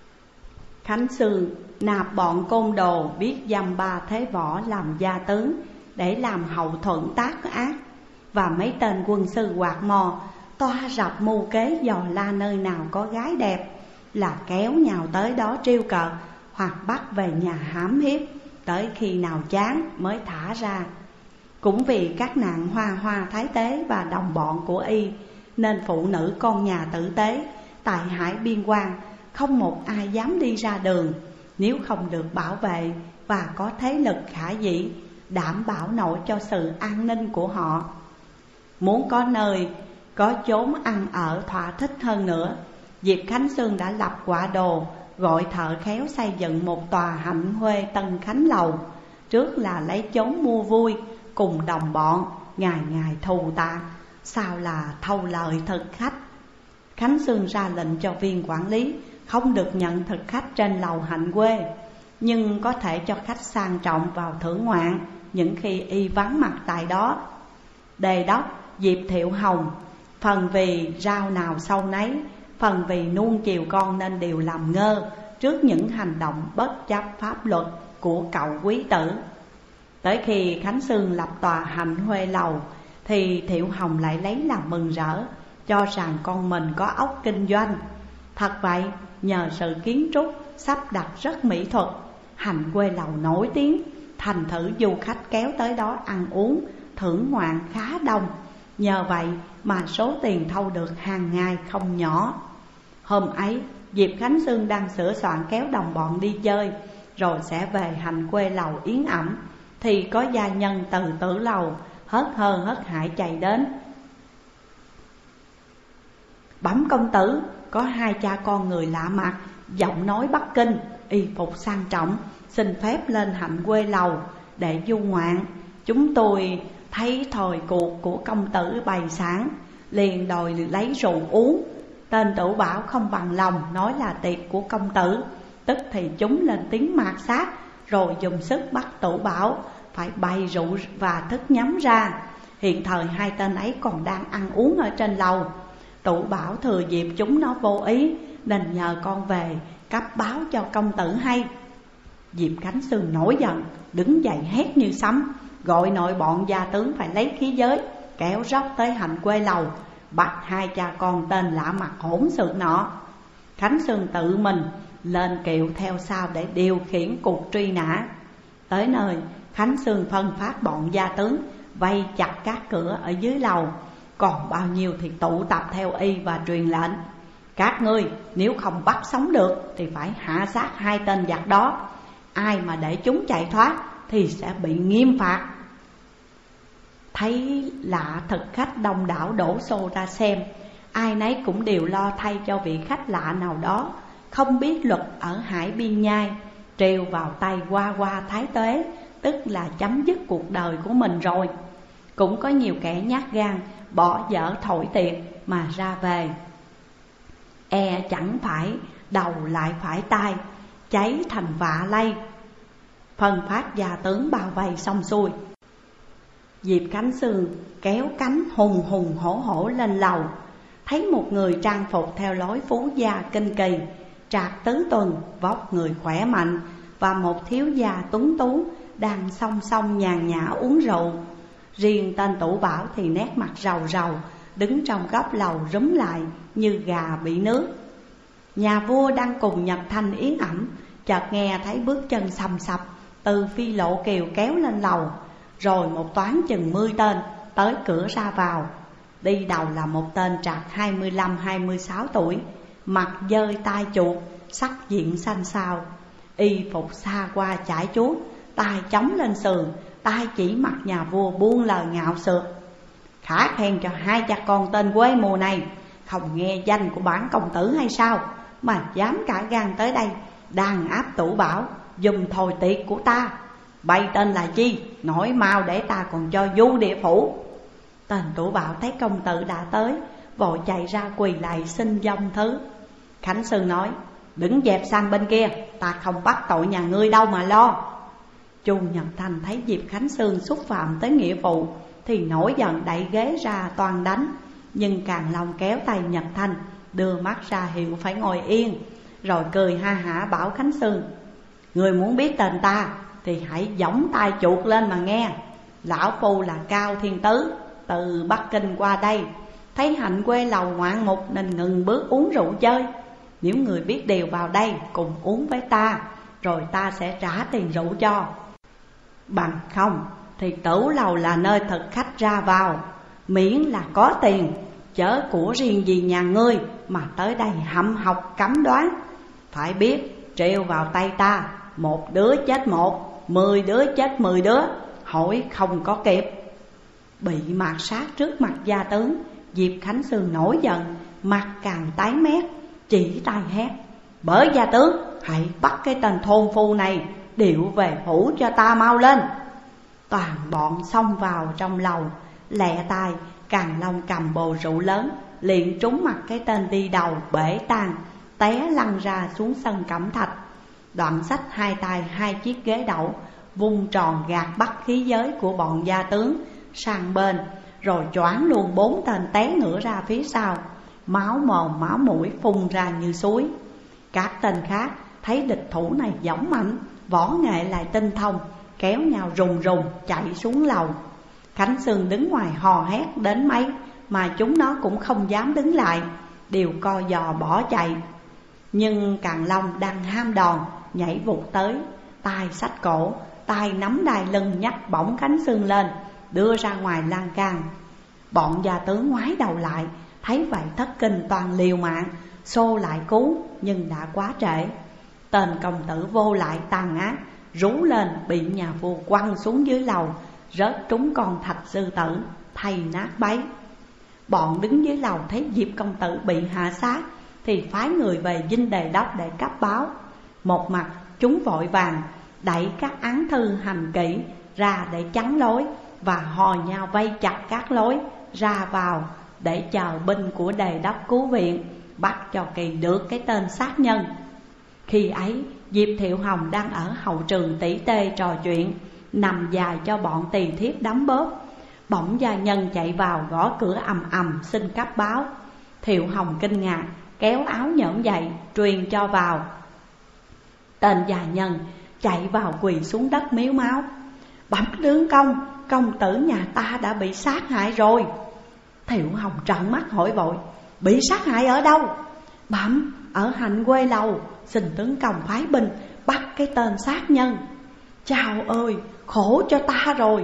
Khánh Xương nạp bọn côn đồ biết dăm ba thế võ làm gia tướng để làm hậu thuẫn tác ác, và mấy tên quân sư quạt mò toa rập mưu kế dò la nơi nào có gái đẹp là kéo nhào tới đó trêu cợt hoặc bắt về nhà hãm hiếp, tới khi nào chán mới thả ra. Cũng vì các nạn Hoa Hoa Thái Tế và đồng bọn của y, nên phụ nữ con nhà tử tế tại hải biên quan không một ai dám đi ra đường, nếu không được bảo vệ và có thế lực khả dĩ đảm bảo nổi cho sự an ninh của họ. Muốn có nơi, có chốn ăn ở thỏa thích hơn nữa, Diệp Khánh Xương đã lập quả đồ, gọi thợ khéo xây dựng một tòa hạnh huê Tân Khánh Lầu. Trước là lấy chốn mua vui cùng đồng bọn, ngày ngày thù ta, sau là thâu lợi thực khách. Khánh Xương ra lệnh cho viên quản lý không được nhận thực khách trên lầu hạnh quê, nhưng có thể cho khách sang trọng vào thưởng ngoạn những khi y vắng mặt tại đó. Đề đốc Diệp Thiệu Hồng, phần vì rau nào sâu nấy, phần vì nuông chiều con nên đều làm ngơ trước những hành động bất chấp pháp luật của cậu quý tử. Tới khi Khánh Xương lập tòa hạnh huê lầu thì Thiệu Hồng lại lấy làm mừng rỡ, cho rằng con mình có óc kinh doanh. Thật vậy, nhờ sự kiến trúc sắp đặt rất mỹ thuật, hạnh huê lầu nổi tiếng, thành thử du khách kéo tới đó ăn uống thưởng ngoạn khá đông. Nhờ vậy mà số tiền thâu được hàng ngày không nhỏ. Hôm ấy Diệp Khánh Xương đang sửa soạn kéo đồng bọn đi chơi, rồi sẽ về hành quê lầu yến ẩm, thì có gia nhân từ Tử Lầu hớt hơ hớt hải chạy đến. Bẩm công tử, có hai cha con người lạ mặt, giọng nói Bắc Kinh, y phục sang trọng, xin phép lên hạnh quê lầu để du ngoạn. Chúng tôi thấy thời cuộc của công tử bày sáng, liền đòi lấy rượu uống. Tên Tử Bảo không bằng lòng nói là tiệc của công tử, tức thì chúng lên tiếng mạt sát, rồi dùng sức bắt Tử Bảo phải bày rượu và thức nhắm ra. Hiện thời hai tên ấy còn đang ăn uống ở trên lầu. Tử Bảo thừa dịp chúng nó vô ý, nên nhờ con về cấp báo cho công tử hay. Diệp Khánh Xương nổi giận, đứng dậy hét như sấm, gọi nội bọn gia tướng phải lấy khí giới, kéo róc tới hạnh quê lầu, bắt hai cha con tên lạ mặt hỗn xược nọ. Khánh Xương tự mình lên kiệu theo sau để điều khiển cuộc truy nã. Tới nơi, Khánh Xương phân phát bọn gia tướng vây chặt các cửa ở dưới lầu, còn bao nhiêu thì tụ tập theo y và truyền lệnh: các ngươi nếu không bắt sống được thì phải hạ sát hai tên giặc đó. Ai mà để chúng chạy thoát thì sẽ bị nghiêm phạt. Thấy lạ, thực khách đông đảo đổ xô ra xem, ai nấy cũng đều lo thay cho vị khách lạ nào đó không biết luật ở hải biên nhai, treo vào tay Hoa Hoa Thái Tuế, tức là chấm dứt cuộc đời của mình rồi. Cũng có nhiều kẻ nhát gan bỏ dở thổi tiệc mà ra về. E chẳng phải đầu lại phải tai, cháy thành vạ lây. Phân phát gia tướng bao vây xong xuôi, Diệp Khánh Xương kéo cánh hùng hùng hổ hổ lên lầu, thấy một người trang phục theo lối phú gia kinh kỳ, trạc tứ tuần, vóc người khỏe mạnh, và một thiếu gia tuấn tú đang song song nhàn nhã uống rượu. Riêng tên Tử Bảo thì nét mặt rầu rầu, đứng trong góc lầu rúm lại như gà bị nước. Nhà vua đang cùng Nhật Thanh yến ẩm, chợt nghe thấy bước chân sầm sập từ phi lộ kiều kéo lên lầu, rồi một toán chừng 10 tên tới cửa ra vào. Đi đầu là một tên trạc 25-26 tuổi, mặt dơi tai chuột, sắc diện xanh xao, y phục xa qua chải chuốt, tay chống lên sườn, tay chỉ mặt nhà vua buông lời ngạo sượt: khả khen cho hai cha con tên quê mùa này, không nghe danh của bản công tử hay sao mà dám cả gan tới đây đàn áp Tử Bảo, dùng thồi tiệc của ta. Bay tên là chi, nói mau để ta còn cho du địa phủ. Tên Tử Bảo thấy công tử đã tới, vội chạy ra quỳ lại xin dông thứ. Khánh Sương nói: đừng dẹp sang bên kia, ta không bắt tội nhà ngươi đâu mà lo. Chu Nhật Thanh thấy Diệp Khánh Sương xúc phạm tới nghĩa vụ thì nổi giận đẩy ghế ra toan đánh. Nhưng Càng Long kéo tay Nhật Thanh, đưa mắt ra hiệu phải ngồi yên, rồi cười ha hả bảo Khánh Sương: người muốn biết tên ta thì hãy giỏng tai chuột lên mà nghe. Lão phu là Cao Thiên Tứ, từ Bắc Kinh qua đây, thấy hạnh quê lầu ngoạn mục nên ngừng bước uống rượu chơi. Nếu người biết điều vào đây cùng uống với ta, rồi ta sẽ trả tiền rượu cho. Bằng không thì tửu lầu là nơi thực khách ra vào, miễn là có tiền, chớ của riêng gì nhà ngươi mà tới đây hậm học cấm đoán. Phải biết treo vào tay ta, một đứa chết một, 10 đứa chết 10 đứa, hỏi không có kịp. Bị mạt sát trước mặt gia tướng, Diệp Khánh Sương nổi giận, mặt càng tái mét, chỉ tay hét: bởi gia tướng, hãy bắt cái tên thôn phu này điệu về phủ cho ta mau lên. Toàn bọn xông vào trong lầu, lẹ tay Càng Long cầm bồ rượu lớn liền trúng mặt cái tên đi đầu, bể tan, té lăn ra xuống sân cẩm thạch. Đoạn xách hai tay 2 chiếc ghế đẩu, vung tròn gạt bắt khí giới của bọn gia tướng sang bên, rồi choáng luôn 4 tên té ngửa ra phía sau, máu mồm máu mũi phun ra như suối. Các tên khác thấy địch thủ này dũng mạnh, võ nghệ lại tinh thông, kéo nhau rùng rùng chạy xuống lầu. Khánh Sương đứng ngoài hò hét đến mấy mà chúng nó cũng không dám đứng lại, đều co giò bỏ chạy. Nhưng Càng Long đang ham đòn, nhảy vụt tới, tay xách cổ, tay nắm đai lưng nhắc bổng Khánh Sương lên, đưa ra ngoài lan can. Bọn gia tướng ngoái đầu lại, thấy vậy thất kinh toàn liều mạng, xô lại cứu, nhưng đã quá trễ. Tên công tử vô lại tàn ác, rú lên bị nhà vua quăng xuống dưới lầu, rớt trúng con thạch sư tử, thay nát bấy. Bọn đứng dưới lầu thấy Diệp công tử bị hạ sát thì phái người về Dinh Đề Đốc để cấp báo. Một mặt chúng vội vàng đẩy các án thư hành kỵ ra để chắn lối, và hò nhau vây chặt các lối ra vào để chờ binh của Đề Đốc cứu viện, bắt cho kỳ được cái tên sát nhân. Khi ấy Diệp Thiệu Hồng đang ở hậu trường tỉ tê trò chuyện, nằm dài cho bọn tỳ thiếp đấm bóp. Bỗng gia nhân chạy vào gõ cửa ầm ầm xin cấp báo. Thiệu Hồng kinh ngạc, kéo áo nhỡm dậy truyền cho vào. Tên gia nhân chạy vào quỳ xuống đất miếu máu: bẩm tướng công, công tử nhà ta đã bị sát hại rồi. Thiệu Hồng trợn mắt hỏi vội: bị sát hại ở đâu? Bẩm ở hạnh quê lầu, xin tướng công phái binh bắt cái tên sát nhân. Chao ơi, khổ cho ta rồi.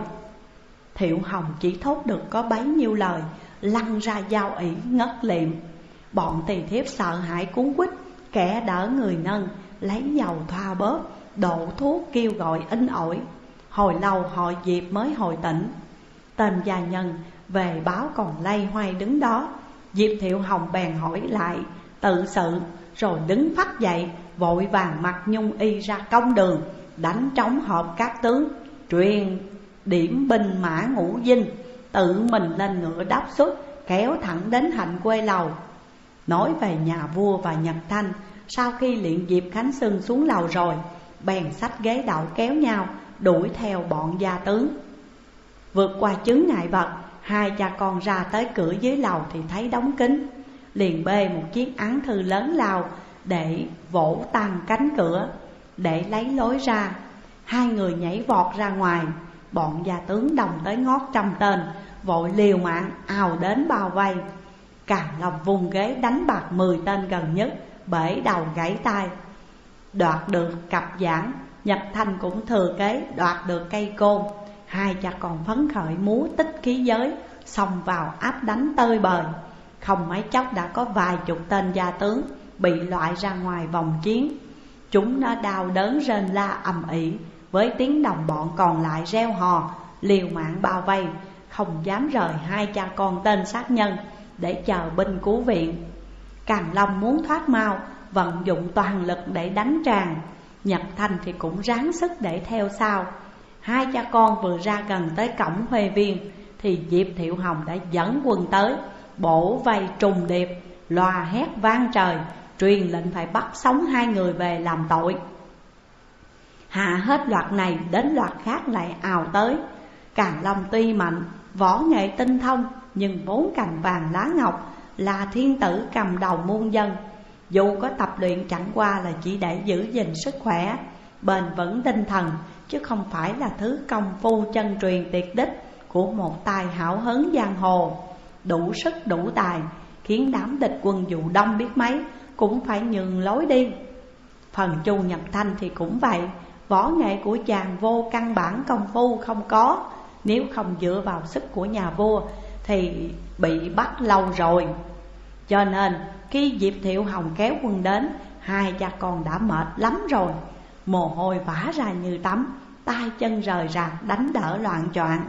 Thiệu Hồng chỉ thốt được có bấy nhiêu lời, lăn ra giao ỷ ngất liệm. Bọn tỳ thiếp sợ hãi cuốn quýt, kẻ đỡ người nâng, lấy dầu thoa bóp, đổ thuốc kêu gọi in ỏi. Hồi lâu họ Diệp mới hồi tỉnh. Tên gia nhân về báo còn lay hoay đứng đó. Diệp Thiệu Hồng bèn hỏi lại tự sự, rồi đứng phách dậy, vội vàng mặc nhung y ra công đường, đánh trống họp các tướng, truyền điểm binh mã ngũ dinh, tự mình lên ngựa đáp xuất, kéo thẳng đến hạnh quê lầu. Nói về nhà vua và Nhật Thanh, sau khi luyện Diệp Khánh Sương xuống lầu rồi, bèn xách ghế đậu kéo nhau đuổi theo bọn gia tướng. Vượt qua chướng ngại vật, hai cha con ra tới cửa dưới lầu thì thấy đóng kín, liền bê một chiếc án thư lớn lao để vỗ tan cánh cửa, để lấy lối ra. Hai người nhảy vọt ra ngoài. Bọn gia tướng đồng tới ngót 100 tên, vội liều mạng ào đến bao vây. Càng Long vùng ghế đánh bạc 10 tên gần nhất, bể đầu gãy tay. Đoạt được cặp giảng, Nhật Thanh cũng thừa kế đoạt được cây côn. Hai cha con phấn khởi múa tích khí giới, xông vào áp đánh tơi bời. Không mấy chốc đã có vài chục tên gia tướng bị loại ra ngoài vòng chiến. Chúng nó đau đớn rên la ầm ĩ, với tiếng đồng bọn còn lại reo hò, liều mạng bao vây, không dám rời hai cha con tên sát nhân để chờ binh cứu viện. Càng Long muốn thoát mau, vận dụng toàn lực để đánh tràn. Nhật Thanh thì cũng ráng sức để theo sau. Hai cha con vừa ra gần tới cổng Huê Viên thì Diệp Thiệu Hồng đã dẫn quân tới, bổ vây trùng điệp, loa hét vang trời, truyền lệnh phải bắt sống hai người về làm tội. Hạ hết loạt này đến loạt khác lại ào tới. Càn Long tuy mạnh, võ nghệ tinh thông, nhưng vốn cành vàng lá ngọc, là thiên tử cầm đầu muôn dân. Dù có tập luyện chẳng qua là chỉ để giữ gìn sức khỏe, bền vững tinh thần, chứ không phải là thứ công phu chân truyền tuyệt đích của một tài hảo hấn giang hồ. Đủ sức đủ tài, khiến đám địch quân dù đông biết mấy cũng phải nhường lối đi. Phần Chu Nhật Thanh thì cũng vậy. Võ nghệ của chàng vô căn bản công phu không có, nếu không dựa vào sức của nhà vua thì bị bắt lâu rồi. Cho nên khi Diệp Thiệu Hồng kéo quân đến, hai cha con đã mệt lắm rồi, mồ hôi vã ra như tắm, tay chân rời rạc đánh đỡ loạn choạng.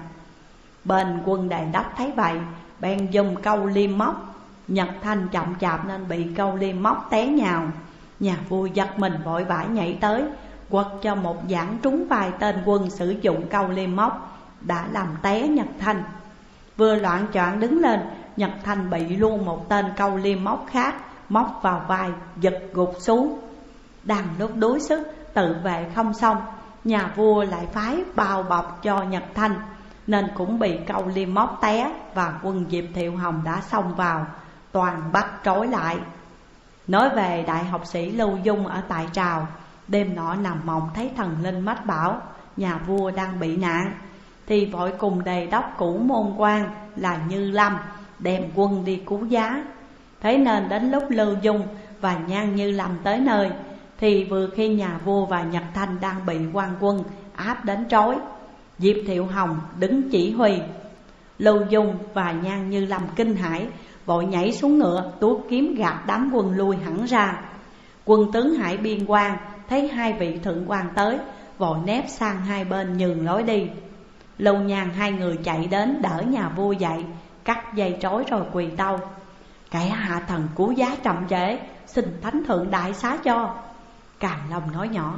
Bên quân Đề Đốc thấy vậy, bèn dùng câu liêm móc. Nhật Thanh chậm chạp nên bị câu liêm móc té nhào. Nhà vua giật mình vội vã nhảy tới, quật cho một giảng trúng vai tên quân sử dụng câu liêm móc, đã làm té Nhật Thanh. Vừa loạn choạng đứng lên, Nhật Thanh bị luôn một tên câu liêm móc khác móc vào vai, giật gục xuống. Đang lúc đuối sức tự vệ không xong, nhà vua lại phái bao bọc cho Nhật Thanh, nên cũng bị câu liêm móc té. Và quân Diệp Thiệu Hồng đã xông vào, toàn bắt trói lại. Nói về đại học sĩ Lưu Dung ở tại Trào, đêm nọ nằm mộng thấy thần linh mách bảo nhà vua đang bị nạn, thì vội cùng Đề Đốc cũ môn quan là Như Lâm đem quân đi cứu giá. Thế nên đến lúc Lưu Dung và Nhan Như Lâm tới nơi, thì vừa khi nhà vua và Nhật Thanh đang bị quan quân áp đến trói, Diệp Thiệu Hồng đứng chỉ huy. Lưu Dung và Nhan Như Lâm kinh hãi, vội nhảy xuống ngựa, tuốt kiếm gạt đám quân lui hẳn ra. Quân tướng Hải Biên Quan thấy hai vị thượng quan tới, vội nép sang hai bên nhường lối đi. Lưu Nhan hai người chạy đến đỡ nhà vua dậy, cắt dây trói rồi quỳ tâu: kẻ hạ thần cứu giá chậm trễ, xin thánh thượng đại xá cho. Càn Long nói nhỏ: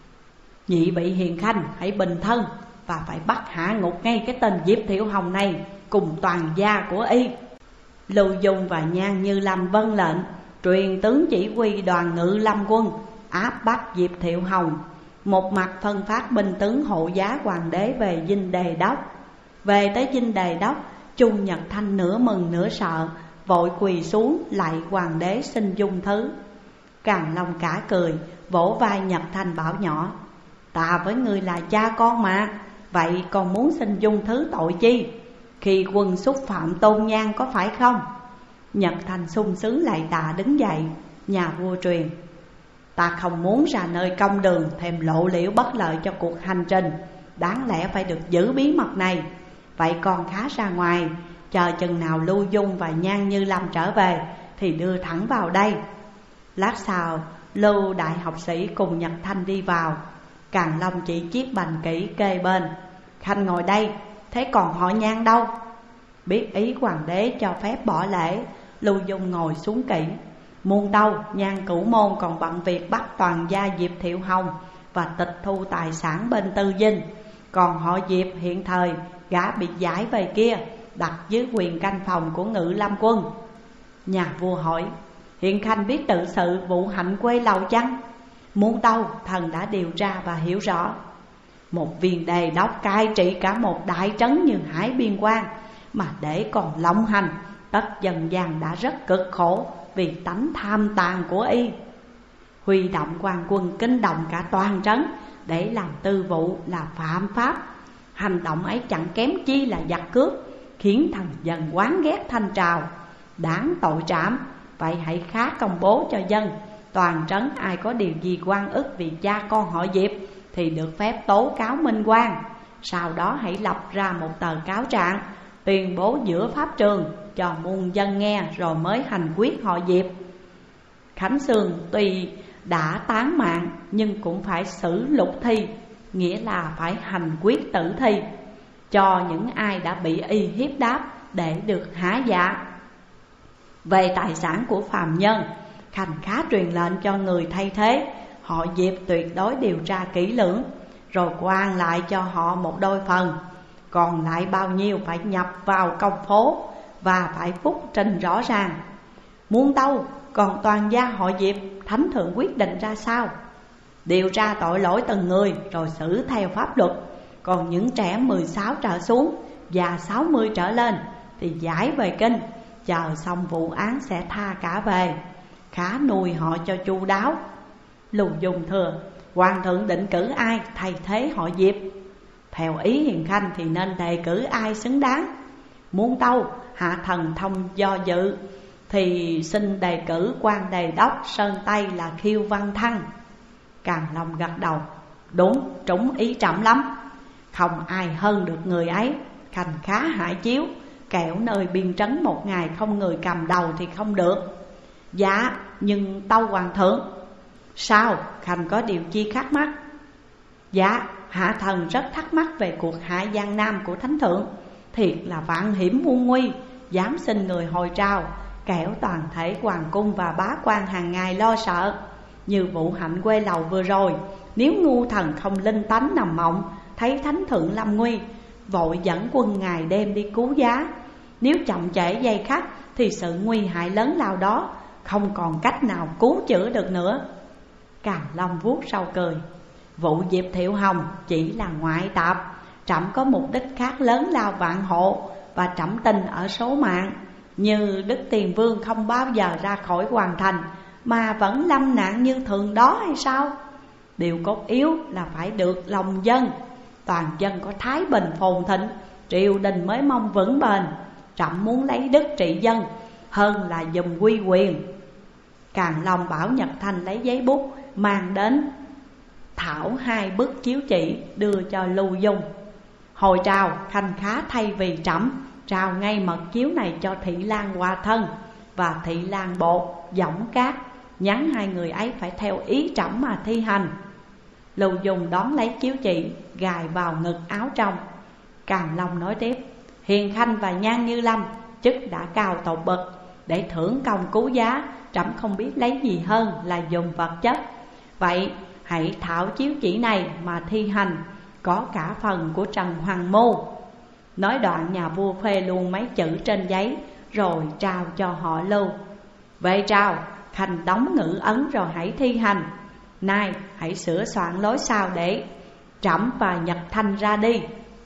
nhị vị hiền khanh hãy bình thân, và phải bắt hạ ngục ngay cái tên Diệp Thiệu Hồng này cùng toàn gia của y. Lưu Dung và Nhan Như Lâm vâng lệnh, truyền tướng chỉ huy đoàn Ngự Lâm quân áp bắt Diệp Thiệu Hồng, một mặt phân phát binh tướng hộ giá hoàng đế về dinh Đề Đốc. Về tới dinh Đề Đốc, Chu Nhật Thanh nửa mừng nửa sợ, vội quỳ xuống lạy hoàng đế xin dung thứ. Càn Long cả cười, vỗ vai Nhật Thanh bảo nhỏ: ta với ngươi là cha con mà, vậy còn muốn xin dung thứ tội chi? Khi quân xúc phạm tôn nhan có phải không? Nhật Thanh sung sướng lạy tạ đứng dậy. Nhà vua truyền: ta không muốn ra nơi công đường thêm lộ liễu bất lợi cho cuộc hành trình, đáng lẽ phải được giữ bí mật này. Vậy còn khá ra ngoài, chờ chừng nào Lưu Dung và Nhan Như Lâm trở về thì đưa thẳng vào đây. Lát sau, Lưu đại học sĩ cùng Nhật Thanh đi vào. Càn Long chỉ chiếc bành kỹ kê bên: khanh ngồi đây, thế còn họ Nhan đâu? Biết ý hoàng đế cho phép bỏ lễ, Lưu Dung ngồi xuống kỹ. Muôn đâu, Nhan Cửu Môn còn bận việc bắt toàn gia Diệp Thiệu Hồng và tịch thu tài sản bên tư dinh. Còn họ Diệp hiện thời gã bị giải về kia, đặt dưới quyền canh phòng của Ngự Lâm quân. Nhà vua hỏi: hiện khanh biết tự sự vụ hạnh quê lầu chăng? Muôn đâu, thần đã điều tra và hiểu rõ. Một viên Đề Đốc cai trị cả một đại trấn như Hải Biên Quan, mà để còn lộng hành, tất dân gian đã rất cực khổ vì tánh tham tàn của y. Huy động quan quân kinh động cả toàn trấn để làm tư vụ là phạm pháp. Hành động ấy chẳng kém chi là giặc cướp, khiến thần dân oán ghét thanh trào, đáng tội trảm. Vậy hãy khá công bố cho dân, toàn trấn ai có điều gì oan ức vì cha con họ Diệp thì được phép tố cáo minh quan. Sau đó hãy lập ra một tờ cáo trạng, tuyên bố giữa pháp trường cho muôn dân nghe, rồi mới hành quyết họ Diệp. Khánh Sương tuy đã tán mạng nhưng cũng phải xử lục thi, nghĩa là phải hành quyết tử thi cho những ai đã bị y hiếp đáp để được hả dạ. Về tài sản của phàm nhân, Khanh khá truyền lệnh cho người thay thế họ Diệp tuyệt đối điều tra kỹ lưỡng, rồi quan lại cho họ một đôi phần. Còn lại bao nhiêu phải nhập vào công phố, và phải phúc trình rõ ràng. Muôn tâu, còn toàn gia họ Diệp, thánh thượng quyết định ra sao? Điều tra tội lỗi từng người rồi xử theo pháp luật. Còn những trẻ 16 trở xuống và 60 trở lên thì giải về kinh, chờ xong vụ án sẽ tha cả về. Khá nuôi họ cho chu đáo. Lưu Dung thưa, hoàng thượng định cử ai thay thế họ Diệp? Theo ý hiền khanh thì nên đề cử ai xứng đáng? Muôn tâu, hạ thần thông do dự thì xin đề cử quan đề đốc Sơn Tây là Khiêu Văn Thăng. Càn Long gật đầu, đúng, trúng ý trẫm lắm. Không ai hơn được người ấy. Khanh khá hại chiếu, kẻo nơi biên trấn một ngày không người cầm đầu thì không được. Dạ, nhưng tâu hoàng thượng. Sao, Khanh có điều chi thắc mắc? Dạ, hạ thần rất thắc mắc về cuộc hạ Giang Nam của thánh thượng. Thiệt là vạn hiểm muôn nguy, dám xin người hồi trao, kẻo toàn thể hoàng cung và bá quan hàng ngày lo sợ. Như vụ Hạnh quê lầu vừa rồi, nếu ngu thần không linh tánh nằm mộng, thấy thánh thượng lâm nguy, vội dẫn quân ngày đêm đi cứu giá. Nếu chậm trễ giây khắc thì sự nguy hại lớn lao đó không còn cách nào cứu chữa được nữa. Càn Long vuốt râu cười, vụ Diệp Thiệu Hồng chỉ là ngoại tạp. Trẫm có mục đích khác lớn lao vạn hộ, và trẫm tin ở số mạng. Như Đức Tiền Vương không bao giờ ra khỏi hoàng thành mà vẫn lâm nạn như thường đó hay sao? Điều cốt yếu là phải được lòng dân. Toàn dân có thái bình phồn thịnh, triều đình mới mong vững bền. Trẫm muốn lấy đức trị dân hơn là giùm quy quyền. Càn Long bảo Nhật Thanh lấy giấy bút mang đến thảo 2 bức chiếu chỉ đưa cho Lưu Dung. Hồi trào, Khanh khá thay vì trẫm trao ngay mật chiếu này cho Thị Lan Hòa Thân và Thị Lan Bột, Dõng Cát, nhắn 2 người ấy phải theo ý trẫm mà thi hành. Lưu Dung đón lấy chiếu chỉ, gài vào ngực áo trong. Càn Long nói tiếp, Hiền Khanh và Nhan Như Lâm chức đã cao tột bậc, để thưởng công cứu giá, trẫm không biết lấy gì hơn là dùng vật chất. Vậy hãy thảo chiếu chỉ này mà thi hành, có cả phần của Trần Hoàng Mô. Nói đoạn, nhà vua phê luôn mấy chữ trên giấy rồi trao cho họ Lưu. Về trao, Khanh đóng ngữ ấn rồi hãy thi hành. Nay hãy sửa soạn lối sao để trẫm và Nhật Thanh ra đi.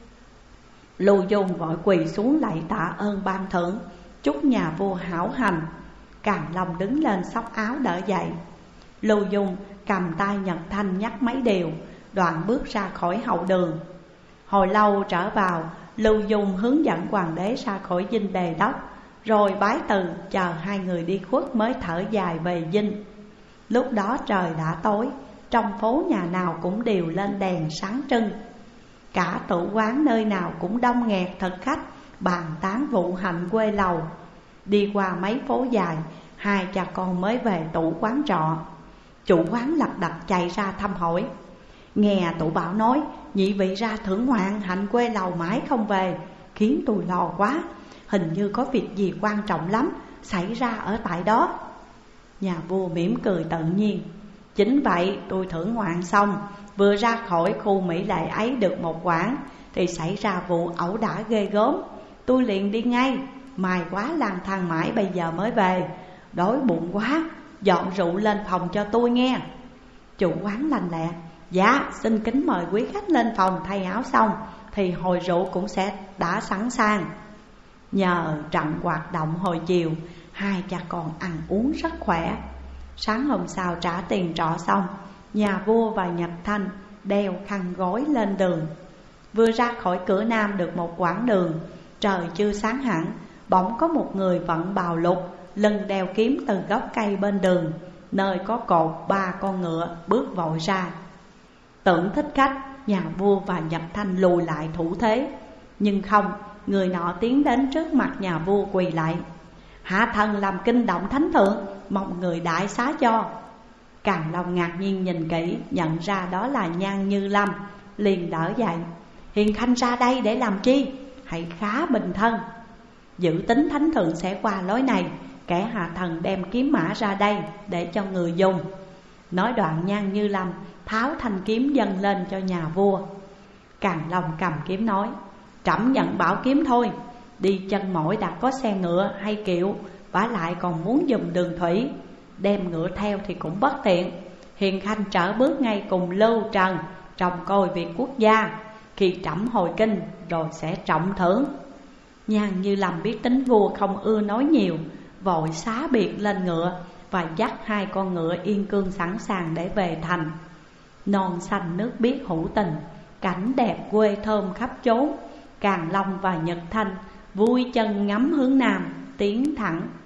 Lưu Dung vội quỳ xuống lạy tạ ơn ban thưởng, chúc nhà vua hảo hành. Càn Long đứng lên xốc áo đỡ dậy. Lưu Dung cầm tay Nhật Thanh nhắc mấy điều, đoạn bước ra khỏi hậu đường. Hồi lâu trở vào, Lưu Dung hướng dẫn hoàng đế ra khỏi dinh Đề Đốc, rồi bái từ chờ 2 người đi khuất mới thở dài về dinh. Lúc đó trời đã tối, trong phố nhà nào cũng đều lên đèn sáng trưng. Cả tủ quán nơi nào cũng đông nghẹt thực khách bàn tán vụ Hạnh quê lầu. Đi qua mấy phố dài, 2 cha con mới về tủ quán trọ. Chủ quán lật đật chạy ra thăm hỏi. Nghe tủ bảo nói nhị vị ra thưởng ngoạn Hạnh quê lầu mãi không về, khiến tôi lo quá. Hình như có việc gì quan trọng lắm xảy ra ở tại đó. Nhà vua mỉm cười tự nhiên. Chính vậy, tôi thưởng ngoạn xong, vừa ra khỏi khu mỹ lệ ấy được một quãng thì xảy ra vụ ẩu đả ghê gớm. Tôi liền đi ngay, may quá lang thang mãi bây giờ mới về. Đói bụng quá, dọn rượu lên phòng cho tôi nghe. Chủ quán lành lẹ, dạ xin kính mời quý khách lên phòng thay áo xong thì hồi rượu cũng sẽ đã sẵn sàng. Nhờ trận hoạt động hồi chiều, 2 cha con ăn uống rất khỏe. Sáng hôm sau trả tiền trọ xong, nhà vua và Nhật Thanh đeo khăn gối lên đường. Vừa ra khỏi cửa nam được một quãng đường, trời chưa sáng hẳn, bỗng có một người vận bào lục, lưng đeo kiếm từ gốc cây bên đường, nơi có cột 3 con ngựa bước vội ra. Tưởng thích khách, nhà vua và Nhật Thanh lùi lại thủ thế. Nhưng không, người nọ tiến đến trước mặt nhà vua quỳ lại. Hạ thần làm kinh động thánh thượng, mong người đại xá cho. Càn Long ngạc nhiên nhìn kỹ, nhận ra đó là Nhan Như Lâm, liền đỡ dậy. Hiền Khanh ra đây để làm chi? Hãy khá bình thân. Dự tính thánh thượng sẽ qua lối này, kẻ hạ thần đem kiếm mã ra đây để cho người dùng. Nói đoạn, Nhan Như Lâm tháo thanh kiếm dâng lên cho nhà vua. Càn Long cầm kiếm nói, trẫm nhận bảo kiếm thôi. đi chân mỏi đã có xe ngựa hay kiệu, vả lại còn muốn dùng đường thủy, đem ngựa theo thì cũng bất tiện. Hiền khanh trở bước ngay cùng Lưu Trần trông coi việc quốc gia, khi trẫm hồi kinh rồi sẽ trọng thưởng. Nhan Như Lâm biết tính vua không ưa nói nhiều, vội xá biệt lên ngựa và dắt hai con ngựa yên cương sẵn sàng để về thành. Non xanh nước biếc hữu tình, cảnh đẹp quê thơm khắp chốn. Càn Long và Nhật Thanh vui chân ngắm hướng nam, tiến thẳng